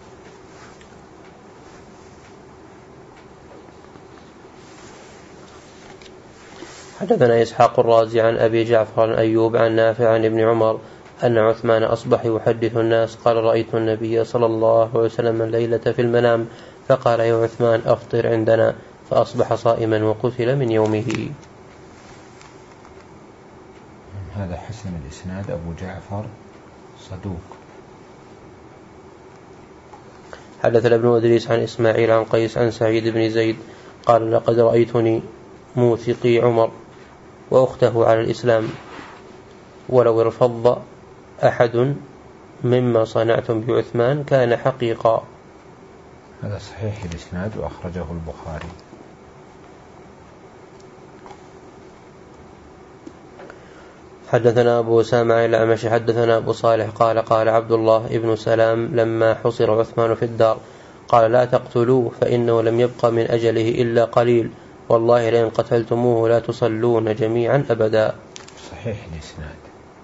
حدثنا إسحاق الرازي عن أبي جعفر عن أيوب عن نافع عن ابن عمر أن عثمان أصبح يحدث الناس قال رأيت النبي صلى الله عليه وسلم الليلة في المنام فقال يا عثمان أفطر عندنا، فأصبح صائما وقتل من يومه. هذا حسن الإسناد، أبو جعفر صدوق. حدثنا ابن إدريس عن إسماعيل عن قيس عن سعيد بن زيد قال لقد رأيتني موثقي عمر وأخته على الإسلام، ولو ارفض أحد مما صنعتم بعثمان كان حقيقا. هذا صحيح الإسناد وأخرجه البخاري. حدثنا أبو أسامة الأعمش حدثنا أبو صالح قال قال عبد الله ابن سلام لما حصر عثمان في الدار قال لا تقتلوه فإنه لم يبق من أجله إلا قليل، والله لئن قتلتموه لا تصلون جميعا أبدا. صحيح الإسناد.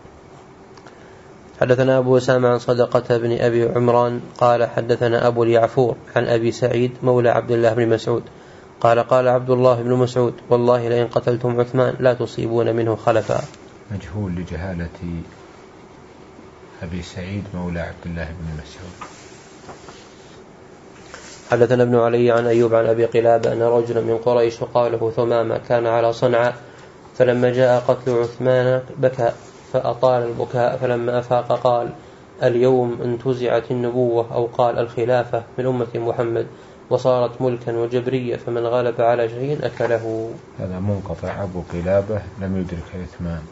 حدثنا أبو أسامة عن صدقة بن أبي عمران قال حدثنا أبو اليعفور عن أبي سعيد مولى عبد الله بن مسعود قال قال عبد الله بن مسعود والله لئن قتلتم عثمان لا تصيبون منه خلفا. مجهول لجهالة أبي سعيد مولى عبد الله بن مسعود. حدثنا ابن علي عن أيوب عن أبي قلابة أن رجلا من قريش وقال له ثمامة كان على صنعاء فلما جاء قتل عثمان بكى فأطال البكاء، فلما أفاق قال اليوم انتزعت النبوة أو قال الخلافة من أمة محمد وصارت ملكا وجبرية، فمن غلب على شيء أكله. هذا منقطع، أبو قلابة لم يدرك عثمان.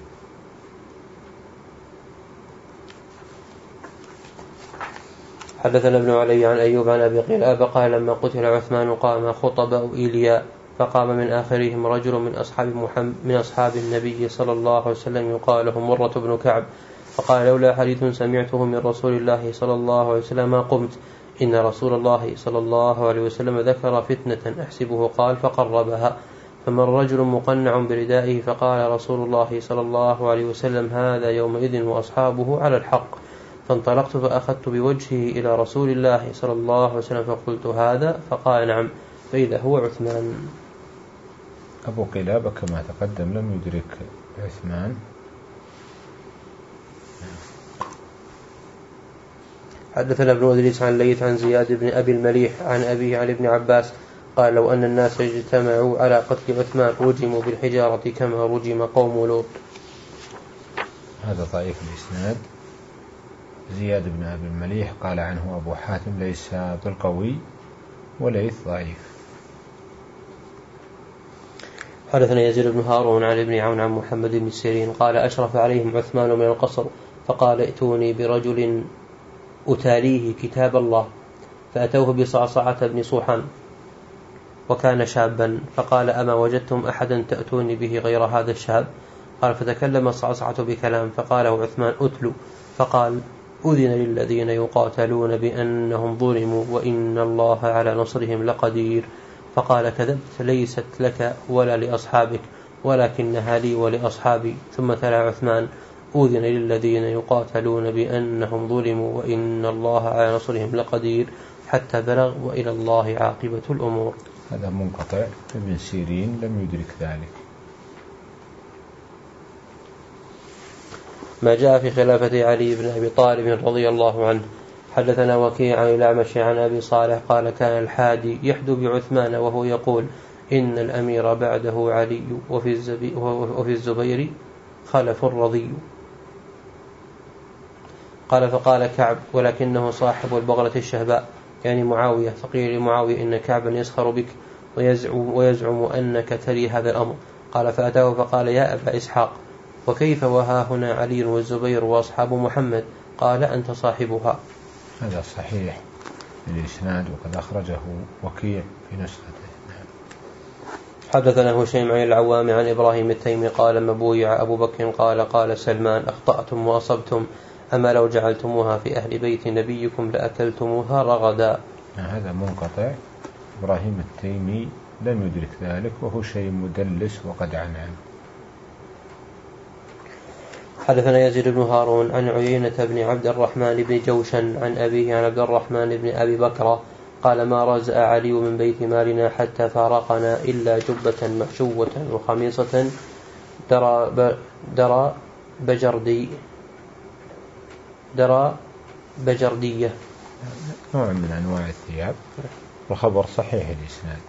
حدثنا ابن علي عن أيوب عن أبي قلابة قال لما قتل عثمان قام خطباء إيلياء فقام من آخرهم رجل من أصحاب محمد من أصحاب النبي صلى الله عليه وسلم يقال له مرة بن كعب فقال لولا حديث سمعته من رسول الله صلى الله عليه وسلم ما قمت، إن رسول الله صلى الله عليه وسلم ذكر فتنة أحسبه قال فقربها، فمن رجل مقنع بردائه فقال رسول الله صلى الله عليه وسلم هذا يومئذ وأصحابه على الحق، فانطلقت فأخذت بوجهه إلى رسول الله صلى الله عليه وسلم فقلت هذا، فقال نعم، فإذا هو عثمان. أبو قلابة كما تقدم لم يدرك عثمان. حدثنا ابن إدريس عن ليث عن زياد بن أبي المليح عن أبيه عن ابن عباس قال لو أن الناس اجتمعوا على قتل عثمان رجموا بالحجارة كما رجم قوم لوط. هذا ضعيف الإسناد. زياد بن أبي المليح قال عنه أبو حاتم ليس بالقوي، وليث ضعيف. حدثنا يزيد بن هارون عن ابن عون عن محمد بن سيرين قال أشرف عليهم عثمان من القصر فقال ائتوني برجل أتاليه كتاب الله، فأتوه بصعصعة بن صوحان وكان شابا، فقال أما وجدتم أحدا تأتوني به غير هذا الشاب؟ قال فتكلم صعصعة بكلام فقاله عثمان أتلو، فقال أذن للذين يقاتلون بأنهم ظلموا وإن الله على نصرهم لقدير، فقال كذبت ليست لك ولا لأصحابك ولكنها لي ولأصحابي، ثم تلا عثمان أذن للذين يقاتلون بأنهم ظلموا وإن الله على نصرهم لقدير حتى بلغ وإلى الله عاقبة الأمور. هذا منقطع، ابن سيرين لم يدرك ذلك. ما جاء في خلافة علي بن أبي طالب رضي الله عنه. حدثنا وكيع عن الأعمش عن أبي صالح قال كان الحادي يحدو بعثمان وهو يقول إن الأمير بعده علي وفي, وفي الزبير خلف الرضي. قال فقال كعب ولكنه صاحب البغلة الشهباء يعني معاوية، فقيل لمعاوية إن كعبا يسخر بك، ويزعم, ويزعم أنك تلي هذا الأمر. قال فأتاه فقال يا أبا إسحاق وكيف وها هنا علي والزبير وأصحاب محمد؟ قال أنت صاحبها. هذا صحيح الإسناد وقد أخرجه وكيع في نسخته. حدثنا هشيم عن العوام عن إبراهيم التيمي قال مبويع أبو بكر قال قال سلمان أخطأتم وأصبتم، أما لو جعلتموها في أهل بيت نبيكم لأكلتموها رغدا. هذا منقطع. إبراهيم التيمي لم يدرك ذلك وهشيم مدلس وقد عنعن. حدثنا يزيد بن هارون عن عيينة بن عبد الرحمن بن جوشن عن أبيه عن عبد الرحمن بن أبي بكر قال ما رزأ علي من بيت مالنا حتى فارقنا إلا جبة محشوة وخميصة درى, درى بجردي درى بجردية، نوع من أنواع الثياب، والخبر صحيح الإسناد.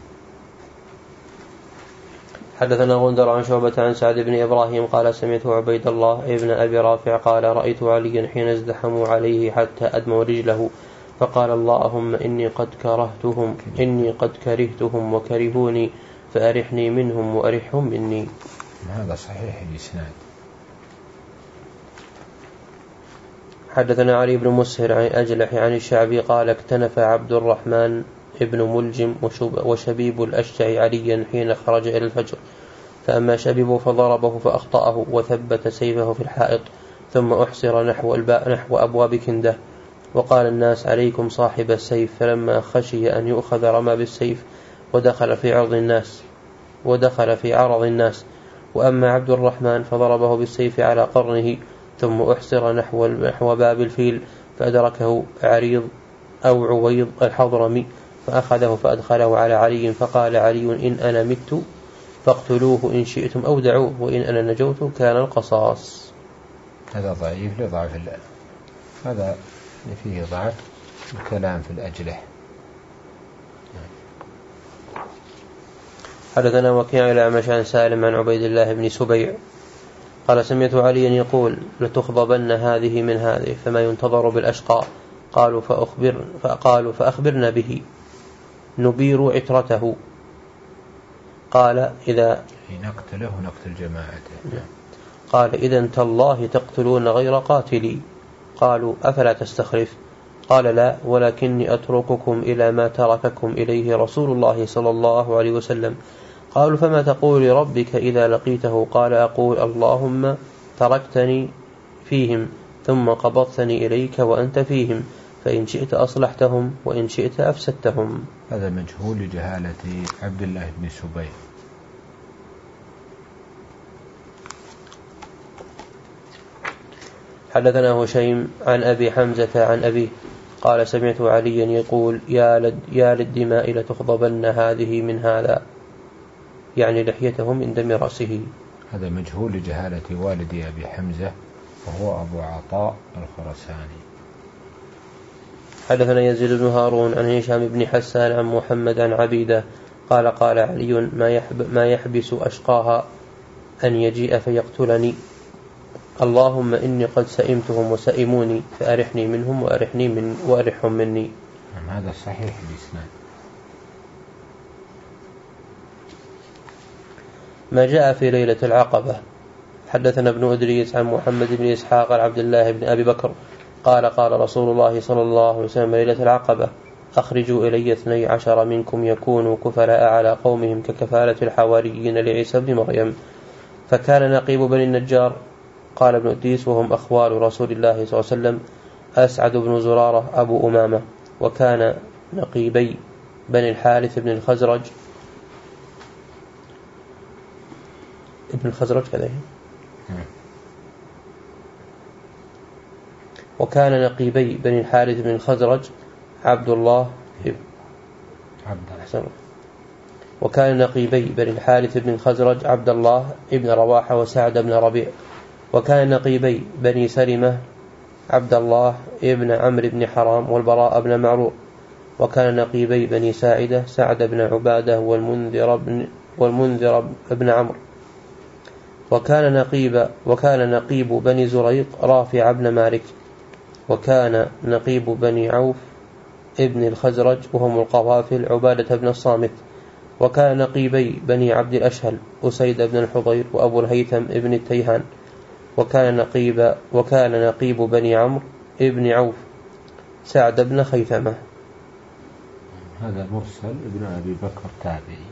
حدثنا غندر عن شعبة عن سعد بن إبراهيم قال سمعت عبيد الله ابن أبي رافع قال رأيت عليا حين ازدحموا عليه حتى أدموا رجله فقال اللهم إني قد كرهتهم إني قد كرهتهم وكرهوني فأرحني منهم وأرحهم مني. هذا صحيح الإسناد. حدثنا علي بن مسهر عن أجلح عن الشعبي قال اكتنف عبد الرحمن ابن ملجم وشبيب الأشجع عليا حين خرج إلى الفجر، فأما شبيب فضربه فأخطأه وثبت سيفه في الحائط ثم أحصر نحو, نحو أبواب كنده، وقال الناس عليكم صاحب السيف، فلما خشي أن يؤخذ رمى بالسيف ودخل في عرض الناس ودخل في عرض الناس وأما عبد الرحمن فضربه بالسيف على قرنه ثم أحصر نحو, نحو باب الفيل فأدركه عريض أو عويض الحضرمي فأخذه فأدخله على علي فقال علي إن أنا مت فاقتلوه إن شئتم أو دعوه وإن أنا نجوت كان القصاص. هذا ضعيف لضعف الله، هذا فيه ضعف الكلام في الأجلح. حدثنا وكيع الأعمش عن سالم عن عبيد الله بن سبيع قال سمعت عليا يقول لتخضبن هذه من هذه فما ينتظر بالأشقى. قالوا فأخبر فقالوا فأخبرنا به نبير عترته. قال إذا نقتله نقتل جماعته. قال إذا تالله تقتلون غير قاتلي. قالوا أفلا تستخرف؟ قال لا ولكني أترككم إلى ما ترككم إليه رسول الله صلى الله عليه وسلم. قالوا فما تقول لربك إذا لقيته؟ قال أقول اللهم تركتني فيهم ثم قبضتني إليك وأنت فيهم فإن شئت أصلحتهم وإن شئت أفسدتهم. هذا مجهول لجهالة عبد الله بن سبيع. حدثنا هشيم عن أبي حمزة عن أبيه قال سمعت عليا يقول يا, لد يا للدماء لتخضبن هذه من هذا، يعني لحيته من دم رأسه. هذا مجهول لجهالة والد أبي حمزة وهو أبو عطاء الخرساني. حدثنا يزيد بن هارون عن هشام بن حسان عن محمد عن عبيدة قال قال علي ما, يحب ما يحبس أشقاها أن يجيء فيقتلني، اللهم إني قد سئمتهم وسئموني فأرحني منهم وأرحني من وأرحهم مني. هذا صحيح الإسناد. ما جاء في ليلة العقبة. حدثنا ابن أدريس عن محمد بن إسحاق عن عبد الله بن أبي بكر قال قال رسول الله صلى الله عليه وسلم ليلة العقبة أخرجوا إلي اثني عشر منكم يكونوا كفلاء على قومهم ككفالة الحواريين لعيسى بن مريم، فكان نقيب بني النجار قال ابن أدريس وهم أخوال رسول الله صلى الله عليه وسلم أسعد بن زرارة أبو أمامة، وكان نقيبي بني الحارث بن الخزرج ابن الخزرج كذا وكان نقيبي بني الحارث بن الخزرج عبد الله عبد وكان نقيبي بني الحارث بن الخزرج عبد الله ابن رواحة وسعد بن ربيع، وكان نقيبي بني سلمة عبد الله ابن عمرو بن حرام والبراء بن معروف، وكان نقيبي بني ساعدة سعد بن عبادة والمنذر بن والمنذر بن عمرو، وكان نقيب وكان نقيب بني زريق رافع بن مالك، وكان نقيب بني عوف ابن الخزرج وهم القوافل عبادة بن الصامت، وكان نقيبي بني عبد الأشهل أسيد بن الحضير وأبو الهيثم ابن التيهان، وكان نقيب وكان نقيب بني عمرو ابن عوف سعد بن خيثمة. هذا مرسل ابن أبي بكر تابعي.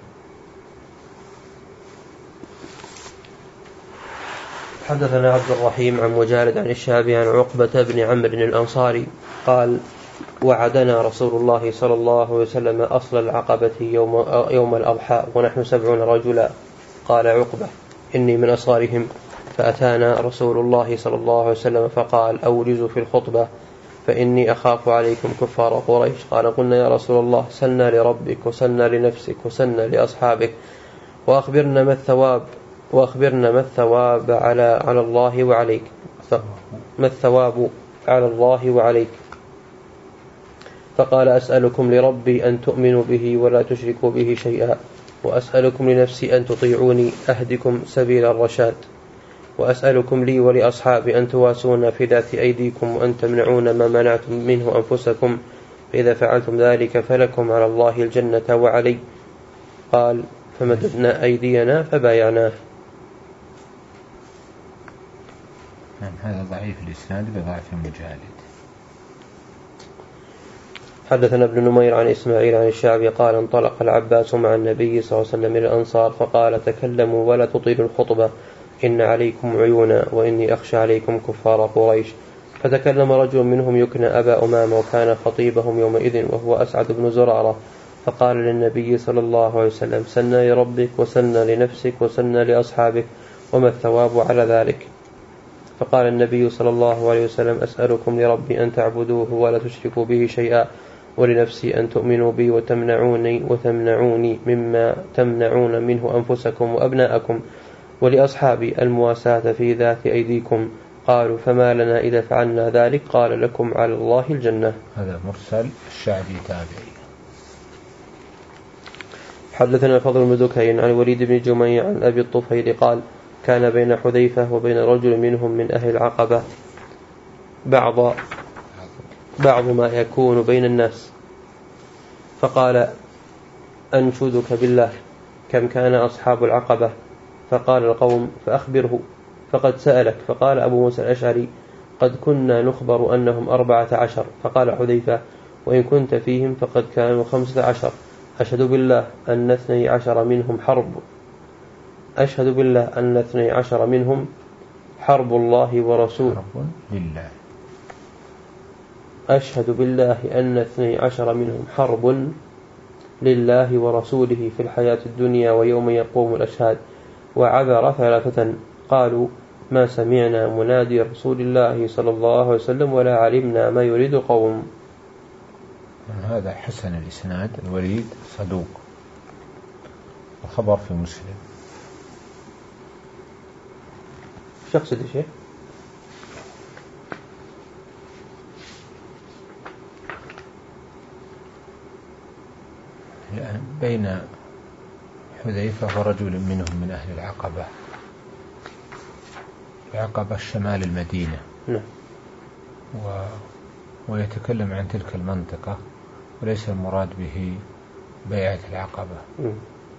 حدثنا عبد الرحيم عن مجالد عن الشعبي عن عقبة بن عمرو الأنصاري قال: وعدنا رسول الله صلى الله عليه وسلم أصل العقبة يوم, يوم الأضحى ونحن سبعون رجلا. قال عقبة: إني من أصغرهم. فأتانا رسول الله صلى الله عليه وسلم فقال: أوجزوا في الخطبة فإني أخاف عليكم كفار قريش. قال: قلنا يا رسول الله سلنا لربك وسلنا لنفسك وسلنا لأصحابك وأخبرنا ما الثواب وأخبرنا ما الثواب على على الله وعليك ما الثواب على الله وعليك. فقال: أسألكم لربي أن تؤمنوا به ولا تشركوا به شيئا، وأسألكم لنفسي أن تطيعوني أهدكم سبيل الرشاد، وأسألكم لي ولأصحابي أن تواسون في ذات أيديكم وأن تمنعون ما منعتم منه أنفسكم، فإذا فعلتم ذلك فلكم على الله الجنة وعلي. قال: فمددنا أيدينا فبايعناه. نعم، هذا ضعيف الإسناد بضعف مجالد. حدثنا ابن نمير عن إسماعيل عن الشعبي قال: انطلق العباس مع النبي صلى الله عليه وسلم إلى الأنصار فقال: تكلموا ولا تطيلوا الخطبة، إن عليكم عيونا وإني أخشى عليكم كفار قريش. فتكلم رجل منهم يكنى أبا أمامة وكان خطيبهم يومئذ وهو أسعد بن زرارة، فقال للنبي صلى الله عليه وسلم: سلنا لربك وسلنا لنفسك وسلنا لأصحابك وما الثواب على ذلك؟ فقال النبي صلى الله عليه وسلم: أسألكم لربي أن تعبدوه ولا تشركوا به شيئا، ولنفسي أن تؤمنوا بي وتمنعوني وتمنعوني مما تمنعون منه أنفسكم وأبناءكم، ولأصحابي المواساة في ذات أيديكم. قالوا: فما لنا إذا فعلنا ذلك؟ قال: لكم على الله الجنة. هذا مرسل الشعبي تابعي. حدثنا الفضل بن دكين عن الوليد بن جميع عن أبي الطفيل قال: كان بين حذيفة وبين رجل منهم من أهل العقبة بعض بعض ما يكون بين الناس، فقال: أنشدك بالله كم كان أصحاب العقبة؟ فقال القوم: فأخبره فقد سألك. فقال أبو موسى الأشعري: قد كنا نخبر أنهم أربعة عشر. فقال حذيفة: وإن كنت فيهم فقد كانوا خمسة عشر. أشهد بالله أن اثني عشر منهم حرب أشهد بالله أن اثني عشر منهم حرب الله ورسوله لله أشهد بالله أن اثني عشر منهم حرب لله ورسوله في الحياة الدنيا ويوم يقوم الأشهاد. وعبر ثلاثة قالوا: ما سمعنا منادي رسول الله صلى الله عليه وسلم ولا علمنا ما يريد قوم. هذا حسن الإسناد. الوليد صدوق، الخبر في مسلم. شخص دي شيء يعني بين حذيفة ورجل منهم من أهل العقبة. العقبة الشمال المدينة. نعم. و... ويتكلم عن تلك المنطقة وليس المراد به بيعة العقبة. نعم.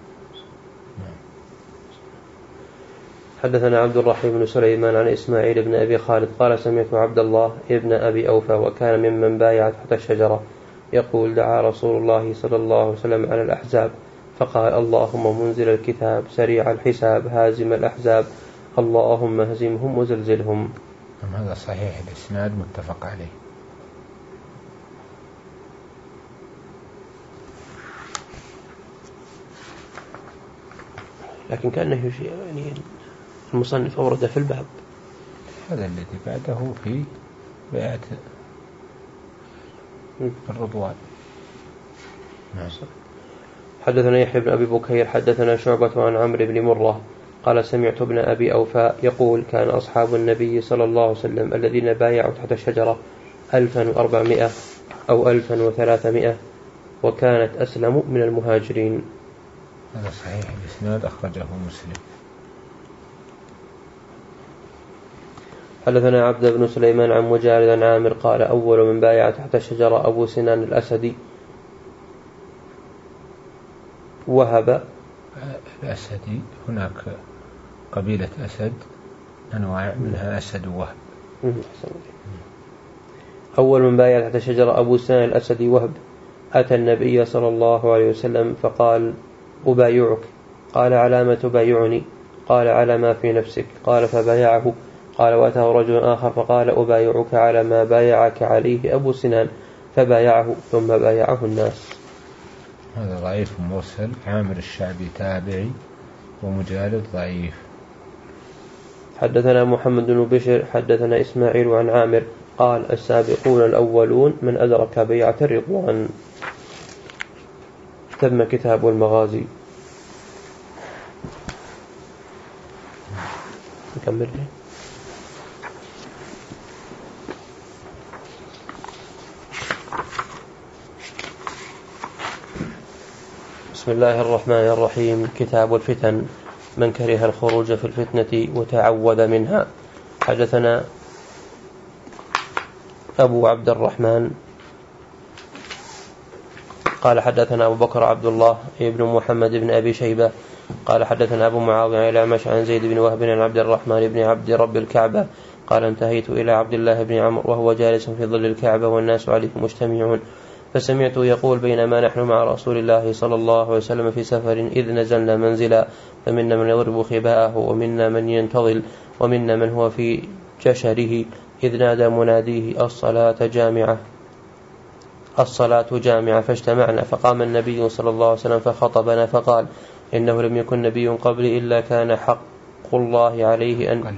حدثنا عبد الرحيم بن سليمان عن إسماعيل بن أبي خالد قال: سمعت عبد الله ابن أبي أوفى وكان ممن بايع تحت الشجرة يقول: دعا رسول الله صلى الله عليه وسلم على الأحزاب فقال: اللهم منزل الكتاب سريع الحساب هازم الأحزاب اللهم هزمهم وزلزلهم. هذا صحيح الإسناد متفق عليه. لكن كأنه يعني المصنف أورد في الباب هذا الذي بعده في بيعة الرضوان. حدثنا يحيى بن أبي بكير حدثنا شعبة عن عمرو بن مرة قال: سمعت ابن أبي أوفى يقول: كان أصحاب النبي صلى الله عليه وسلم الذين بايعوا تحت الشجرة ألفا وأربعمائة أو ألفا وثلاثمائة وكانت أسلم من المهاجرين. هذا صحيح الإسناد أخرجه مسلم. حدثنا عبد بن سليمان عن مجالد عن عامر قال: أول من بايع تحت الشجرة أبو سنان الأسدي وهب الأسدي. هناك قبيلة أسد أنواع منها أسد ووهب. أول من بايع تحت شجرة أبو سنان الأسدي وهب أتى النبي صلى الله عليه وسلم فقال أبايعك. قال على ما تبايعني؟ قال على ما في نفسك. قال فبايعه. قال وأتاه رجل آخر فقال أبايعك على ما بايعك عليه أبو سنان، فبايعه ثم بايعه الناس. هذا ضعيف مرسل. عامر الشعبي تابعي ومجالد ضعيف. حدثنا محمد بن بشر حدثنا إسماعيل عن عامر قال السابقون الأولون من أدرك بيعة الرضوان. تم كتاب المغازي. نكمل. بسم الله الرحمن الرحيم. كتاب الفتن. من كره الخروج في الفتنة وتعوذ منها. حدثنا أبو عبد الرحمن قال حدثنا أبو بكر عبد الله ابن محمد بن أبي شيبة قال حدثنا أبو معاوية إلى عمش عن زيد بن وهب عن عبد الرحمن بن عبد رب الكعبة قال انتهيت إلى عبد الله بن عمرو وهو جالس في ظل الكعبة والناس عليه مجتمعون، فسمعته يقول بينما نحن مع رسول الله صلى الله عليه وسلم في سفر إذ نزلنا منزلا فمنا من يضرب خباءه ومنا من ينتظل ومنا من هو في جشره إذ نادى مناديه الصلاة جامعة الصلاة جامعة فاجتمعنا، فقام النبي صلى الله عليه وسلم فخطبنا فقال إنه لم يكن نبي قبلي إلا كان حق الله عليه أن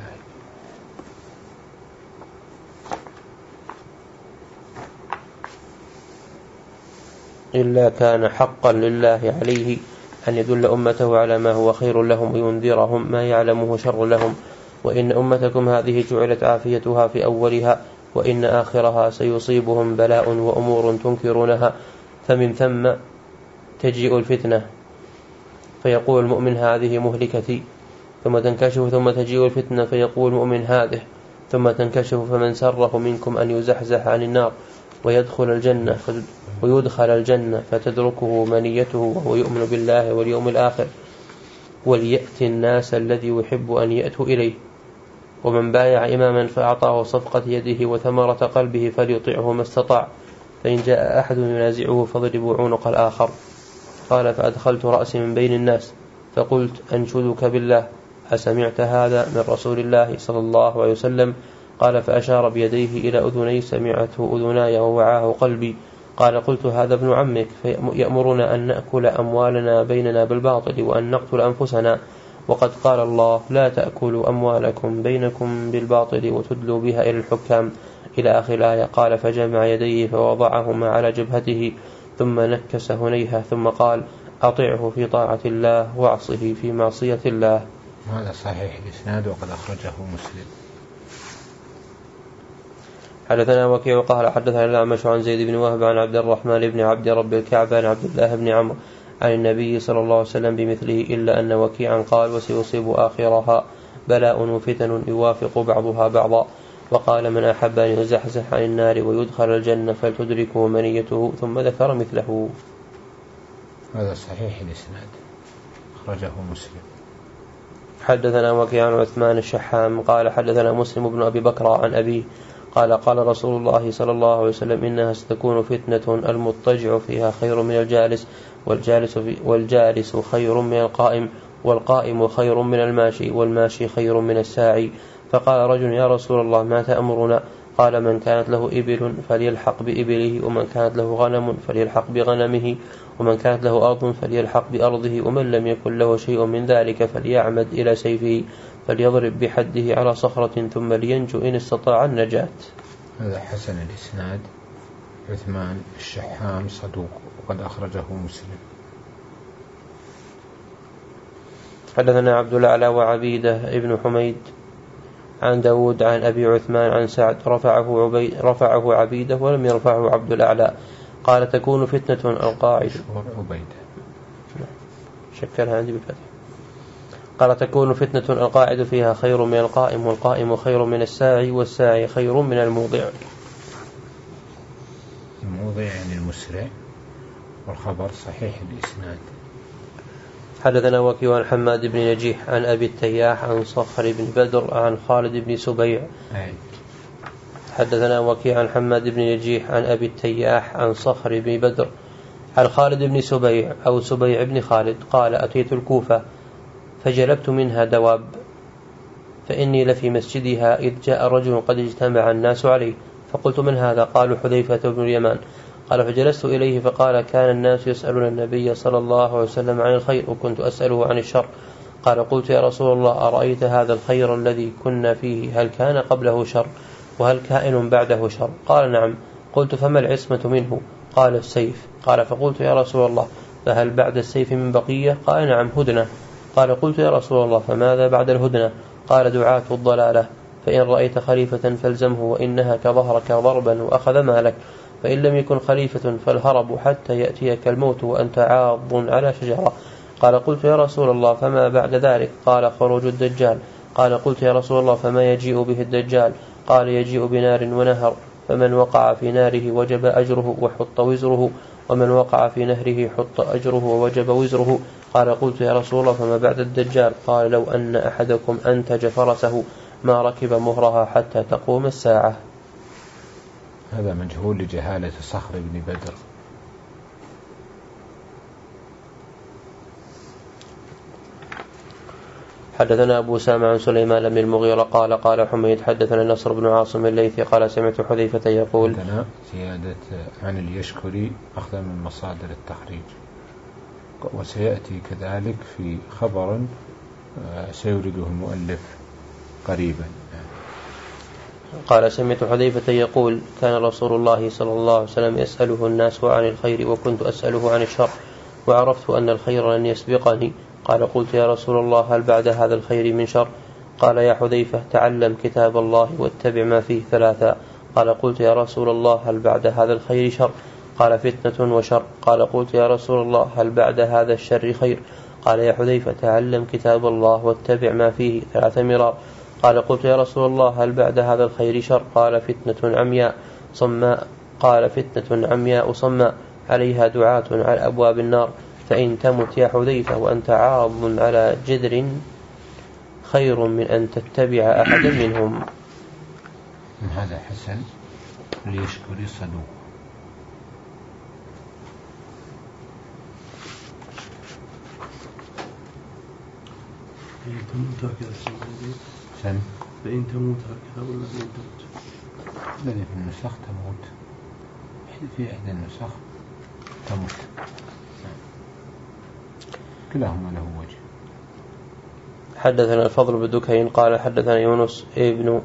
إلا كان حقا لله عليه أن يدل أمته على ما هو خير لهم وينذرهم ما يعلمه شر لهم، وإن أمتكم هذه جعلت عافيتها في أولها وإن آخرها سيصيبهم بلاء وأمور تنكرونها، فمن ثم تجيء الفتنة فيقول المؤمن هذه مهلكتي ثم تنكشف، ثم تجيء الفتنة فيقول المؤمن هذه ثم تنكشف، فمن سره منكم أن يزحزح عن النار ويدخل الجنة ويدخل الجنة فتدركه منيته وهو يؤمن بالله واليوم الآخر وليأتي الناس الذي يحب أن يأتوا إليه. ومن بايع إماما فأعطاه صفقة يده وثمرة قلبه فليطيعه ما استطاع، فإن جاء أحد ينازعه فضربوا عنق الآخر. قال فأدخلت رأسي من بين الناس فقلت أنشدك بالله أسمعت هذا من رسول الله صلى الله عليه وسلم؟ قال فأشار بيديه إلى أذني سمعته أذناي ووعاه قلبي. قال قلت هذا ابن عمك فيأمرنا أن نأكل أموالنا بيننا بالباطل وأن نقتل أنفسنا، وقد قال الله لا تأكلوا أموالكم بينكم بالباطل وتدلوا بها إلى الحكام إلى آخر الآية. قال فجمع يديه فوضعهما على جبهته ثم نكس هنيها ثم قال أطعه في طاعة الله واعصه في معصية الله. هذا صحيح الإسناد وقد أخرجه مسلم. حدثنا وكيع قال حدثنا الأعمش عن زيد بن وهب عن عبد الرحمن بن عبد رب الكعبة عن عبد الله بن عمرو عن النبي صلى الله عليه وسلم بمثله إلا أن وكيعا قال وسيصيب آخرها بلاء وفتن يوافق بعضها بعضا، وقال من أحب أن يزحزح عن النار ويدخل الجنة فلتدركه منيته، ثم ذكر مثله. هذا صحيح الإسناد أخرجه مسلم. حدثنا وكيع عن عثمان الشحام قال حدثنا مسلم بن أبي بكر عن أبيه قال قال رسول الله صلى الله عليه وسلم إنها ستكون فتنة المضطجع فيها خير من الجالس والجالس, والجالس خير من القائم والقائم خير من الماشي والماشي خير من الساعي. فقال رجل يا رسول الله ما تأمرنا؟ قال من كانت له إبل فليلحق بإبله، ومن كانت له غنم فليلحق بغنمه، ومن كانت له أرض فليلحق بأرضه، ومن لم يكن له شيء من ذلك فليعمد إلى سيفه فليضرب بحده على صخرة ثم لينجو إن استطاع النجاة. هذا حسن الإسناد. عثمان الشحام صدوق وقد أخرجه مسلم. حدثنا عبد الأعلى وعبيدة ابن حميد عن داود عن أبي عثمان عن سعد رفعه, عبي رفعه عبيدة ولم يرفعه عبد الأعلى قال تكون فتنة القاعدة شكلها عندي بالفتح قال تكون فتنة القاعد فيها خير من القائم والقائم خير من الساعي والساعي خير من الموضع. الموضع يعني المسرع، والخبر صحيح الإسناد. حدثنا وكيع عن حماد بن نجيح عن أبي التياح عن صخر بن بدر عن خالد بن سبيع. حدثنا وكيع عن حماد بن نجيح عن أبي التياح عن صخر بن بدر عن خالد بن سبيع أو سبيع بن خالد قال أتيت الكوفة فجلبت منها دواب فإني لفي مسجدها إذ جاء رجل قد اجتمع الناس عليه فقلت من هذا؟ قالوا حذيفة بن اليمان. قال فجلست إليه فقال كان الناس يسألون النبي صلى الله عليه وسلم عن الخير وكنت أسأله عن الشر. قال قلت يا رسول الله أرأيت هذا الخير الذي كنا فيه هل كان قبله شر وهل كائن بعده شر؟ قال نعم. قلت فما العصمة منه؟ قال السيف. قال فقلت يا رسول الله فهل بعد السيف من بقية؟ قال نعم هدنة. قال قلت يا رسول الله فماذا بعد الهدنة؟ قال دعاة الضلالة فإن رأيت خليفة فالزمه وإنها كظهرك ضربا وأخذ مالك فإن لم يكن خليفة فالهرب حتى يأتيك الموت وأنت عاض على شجرة. قال قلت يا رسول الله فما بعد ذلك؟ قال خروج الدجال. قال قلت يا رسول الله فما يجيء به الدجال؟ قال يجيء بنار ونهر فمن وقع في ناره وجب أجره وحط وزره ومن وقع في نهره حط أجره ووجب وزره. قال قلت يا رسول الله فما بعد الدجال؟ قال لو أن أحدكم أنتج فرسه ما ركب مهرها حتى تقوم الساعة. هذا مجهول لجهالة صخر بن بدر. حدثنا أبو سامع عن سليمان بن المغيرة قال قال حميد حدثنا نصر بن عاصم الليثي قال سمعت حذيفة يقول عندنا زيادة عن اليشكري أخذ من مصادر التخريج وسيأتي كذلك في خبر سيورده المؤلف قريبا. قال سمعت حذيفة يقول كان رسول الله صلى الله عليه وسلم يسأله الناس عن الخير وكنت أسأله عن الشر وعرفت أن الخير لن يسبقني. قال قلت يا رسول الله هل بعد هذا الخير من شر؟ قال يا حذيفة تعلم كتاب الله واتبع ما فيه ثلاثا. قال قلت يا رسول الله هل بعد هذا الخير شر؟ قال فتنة وشر. قال قلت يا رسول الله هل بعد هذا الشر خير؟ قال يا حذيفة تعلم كتاب الله واتبع ما فيه ثلاث مرار. قال قلت يا رسول الله هل بعد هذا الخير شر؟ قال فتنة عمياء صماء قال فتنة عمياء صماء عليها دعاة على أبواب النار فإن تمت يا حذيفة وأنت عاض على جدر خير من أن تتبع أحدا منهم. من هذا حسن ليشكر صدوق. فإن تموت هكذا سن فإن تموت هكذا ولا فإن تموت الذي في النسخ تموت في إحدى النسخ تموت كلاهما له وجه. حدثنا الفضل بن دكين قال حدثنا يونس ابن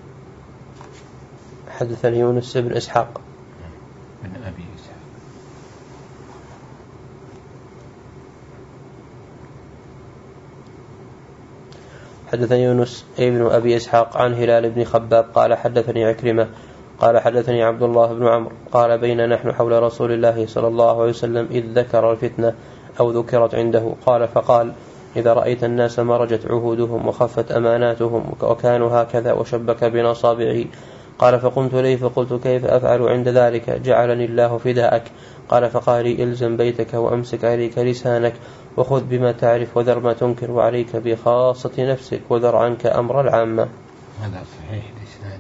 حدثنا يونس بن إسحاق بن أبي إسحاق حدثني يونس ابن أبي إسحاق عن هلال بن خباب قال حدثني عكرمة قال حدثني عبد الله بن عمرو قال بين نحن حول رسول الله صلى الله عليه وسلم إذ ذكر الفتنة أو ذكرت عنده قال فقال إذا رأيت الناس مرجت عهودهم وخفت أماناتهم وكانوا هكذا وشبك بين أصابعه. قال فقمت لي فقلت كيف أفعل عند ذلك؟ جعلني الله فداءك. قال فقال لي إلزم بيتك وأمسك عليك لسانك وخذ بما تعرف وذر ما تنكر وعليك بخاصة نفسك وذر عنك أمر العامة. هذا صحيح الإسناد.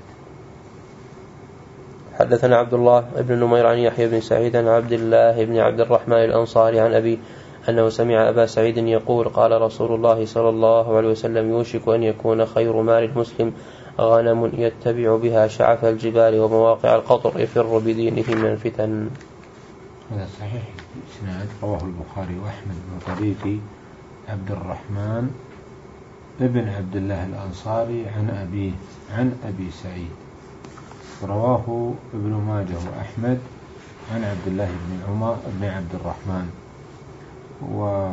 حدثنا عبد الله بن نمير عن يحيى بن سعيد عن عبد الله بن عبد الرحمن الأنصاري عن أبي أنه سمع أبا سعيد يقول قال رسول الله صلى الله عليه وسلم يوشك أن يكون خير مال المسلم غنم يتبع بها شعف الجبال ومواقع القطر يفر بدينه من الفتن. هذا صحيح الإسناد رواه البخاري وأحمد من طريق عبد الرحمن ابن عبد الله الأنصاري عن أبيه عن أبي سعيد رواه ابن ماجه وأحمد عن عبد الله بن عمر بن عبد الرحمن و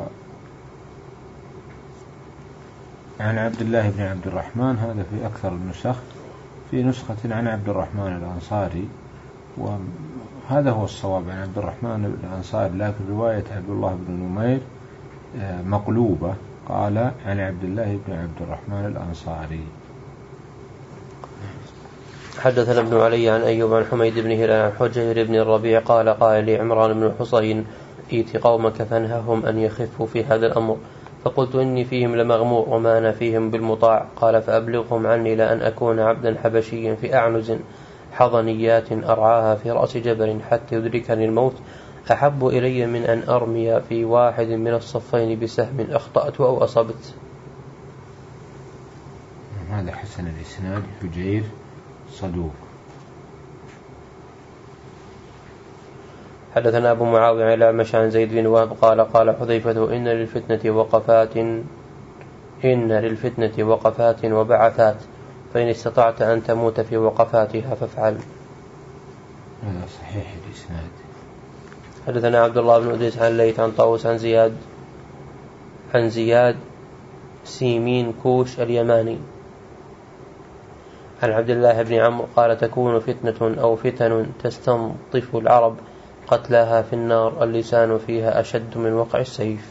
عن عبد الله بن عبد الرحمن هذا في أكثر النسخ في نسخة عن عبد الرحمن الأنصاري وهذا هو الصواب عن عبد الرحمن الأنصاري لكن رواية عبد الله بن نمير مقلوبة قال عن عبد الله بن عبد الرحمن الأنصاري. حدثنا ابن علي عن أيوب عن حميد بن هلال عن حجير بن الربيع قال قال لي عمران بن الحصين ائت قومك فانههم أن يخفوا في هذا الأمر. فقلت إني فيهم لمغمور وما أنا فيهم بالمطاع. قال فأبلغهم عني لأن أكون عبدا حبشيا في أعنز حضنيات أرعاها في رأس جبل حتى يدركني الموت أحب إلي من أن أرمي في واحد من الصفين بسهم أخطأت أو أصبت. هذا حسن الإسناد. حجير صدوق. حدثنا أبو معاوية عن الأعمش عن زيد بن وهب قال قال حذيفة إن للفتنة وقفات إن للفتنة وقفات وبعثات فإن استطعت أن تموت في وقفاتها فافعل. هذا صحيح الإسناد. حدثنا عبد الله بن أدريس عن ليث عن طاووس عن زياد عن زياد سيمين كوش اليماني عن عبد الله بن عمرو قال تكون فتنة أو فتن تستنطف العرب قتلاها في النار اللسان فيها أشد من وقع السيف.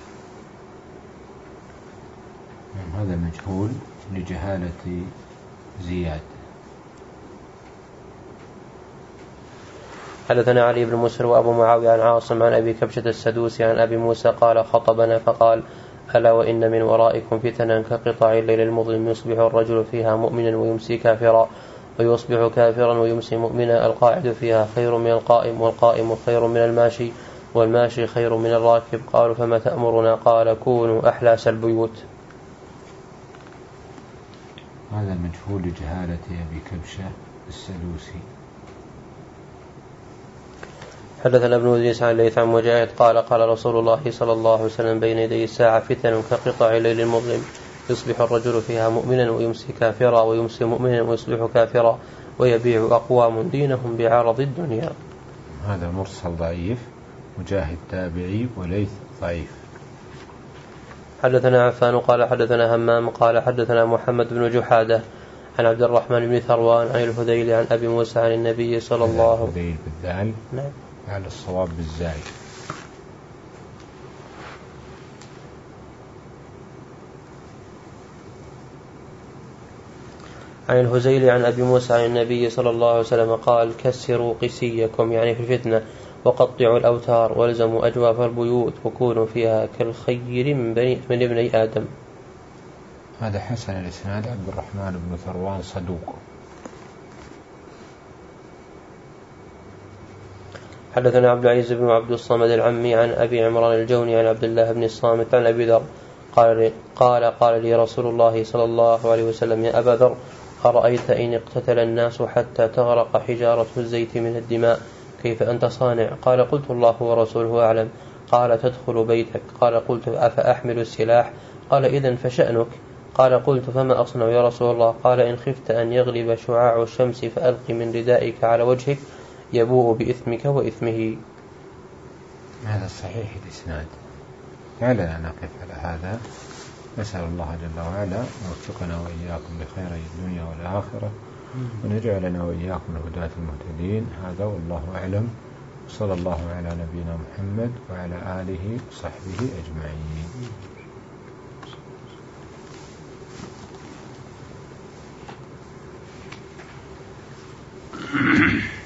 هذا مجهول لجهالة زياد. حدثنا علي بن مسر وأبو معاوية عن عاصم عن أبي كبشة السدوسي عن أبي موسى قال خطبنا فقال ألا وإن من ورائكم فتنا كقطع الليل المظلم يصبح الرجل فيها مؤمنا ويمسي كافرا ويصبح كافرا ويمسي مؤمنا القاعد فيها خير من القائم والقائم خير من الماشي والماشي خير من الراكب. قالوا فما تأمرنا قال كونوا أحلاس البيوت. هذا مجهول لجهالة أبي كبشة السدوسي. حدثنا ابن أدريس عن ليث عن مجاهد قال قال رسول الله صلى الله عليه وسلم بين يدي الساعة فتن كقطع الليل المظلم يصبح الرجل فيها مؤمنا ويمسي كافرا ويمسي مؤمنا ويصبح كافرا ويبيع أقوام دينهم بعرض الدنيا. هذا مرسل ضعيف. مجاهد تابعي وليث ضعيف. حدثنا عفان قال حدثنا همام قال حدثنا محمد بن جحادة عن عبد الرحمن بن ثروان عن الهذيل عن أبي موسى عن النبي صلى الله عليه وسلم. الهذيل بالذال. نعم. على الصواب بالزاي. عن الهذيل عن أبي موسى عن النبي صلى الله عليه وسلم قال كسروا قسيكم يعني في الفتنة وقطعوا الأوتار والزموا أجواف البيوت وكونوا فيها كالخير من, بني من ابن آدم. هذا حسن الإسناد. عبد الرحمن بن ثروان صدوق. حدثنا عبد العزيز بن عبد الصمد العمي عن أبي عمران الجوني عن عبد الله بن الصامت عن أبي ذر قال قال قال لي رسول الله صلى الله عليه وسلم يا أبا ذر أرأيت إن اقتتل الناس حتى تغرق حجارة الزيت من الدماء كيف أنت صانع؟ قال قلت الله ورسوله أعلم. قال تدخل بيتك. قال قلت أفأحمل السلاح؟ قال إذن فشأنك. قال قلت فما أصنع يا رسول الله؟ قال إن خفت أن يغلب شعاع الشمس فألق من ردائك على وجهك يبوء بإثمك وإثمه. هذا صحيح الإسناد. لعلنا نقف على هذا. نسأل الله جل وعلا يوفقنا وإياكم لخير الدنيا والآخرة ونجعلنا وإياكم هداة المهتدين. هذا والله أعلم. صلى الله على نبينا محمد وعلى آله وصحبه أجمعين.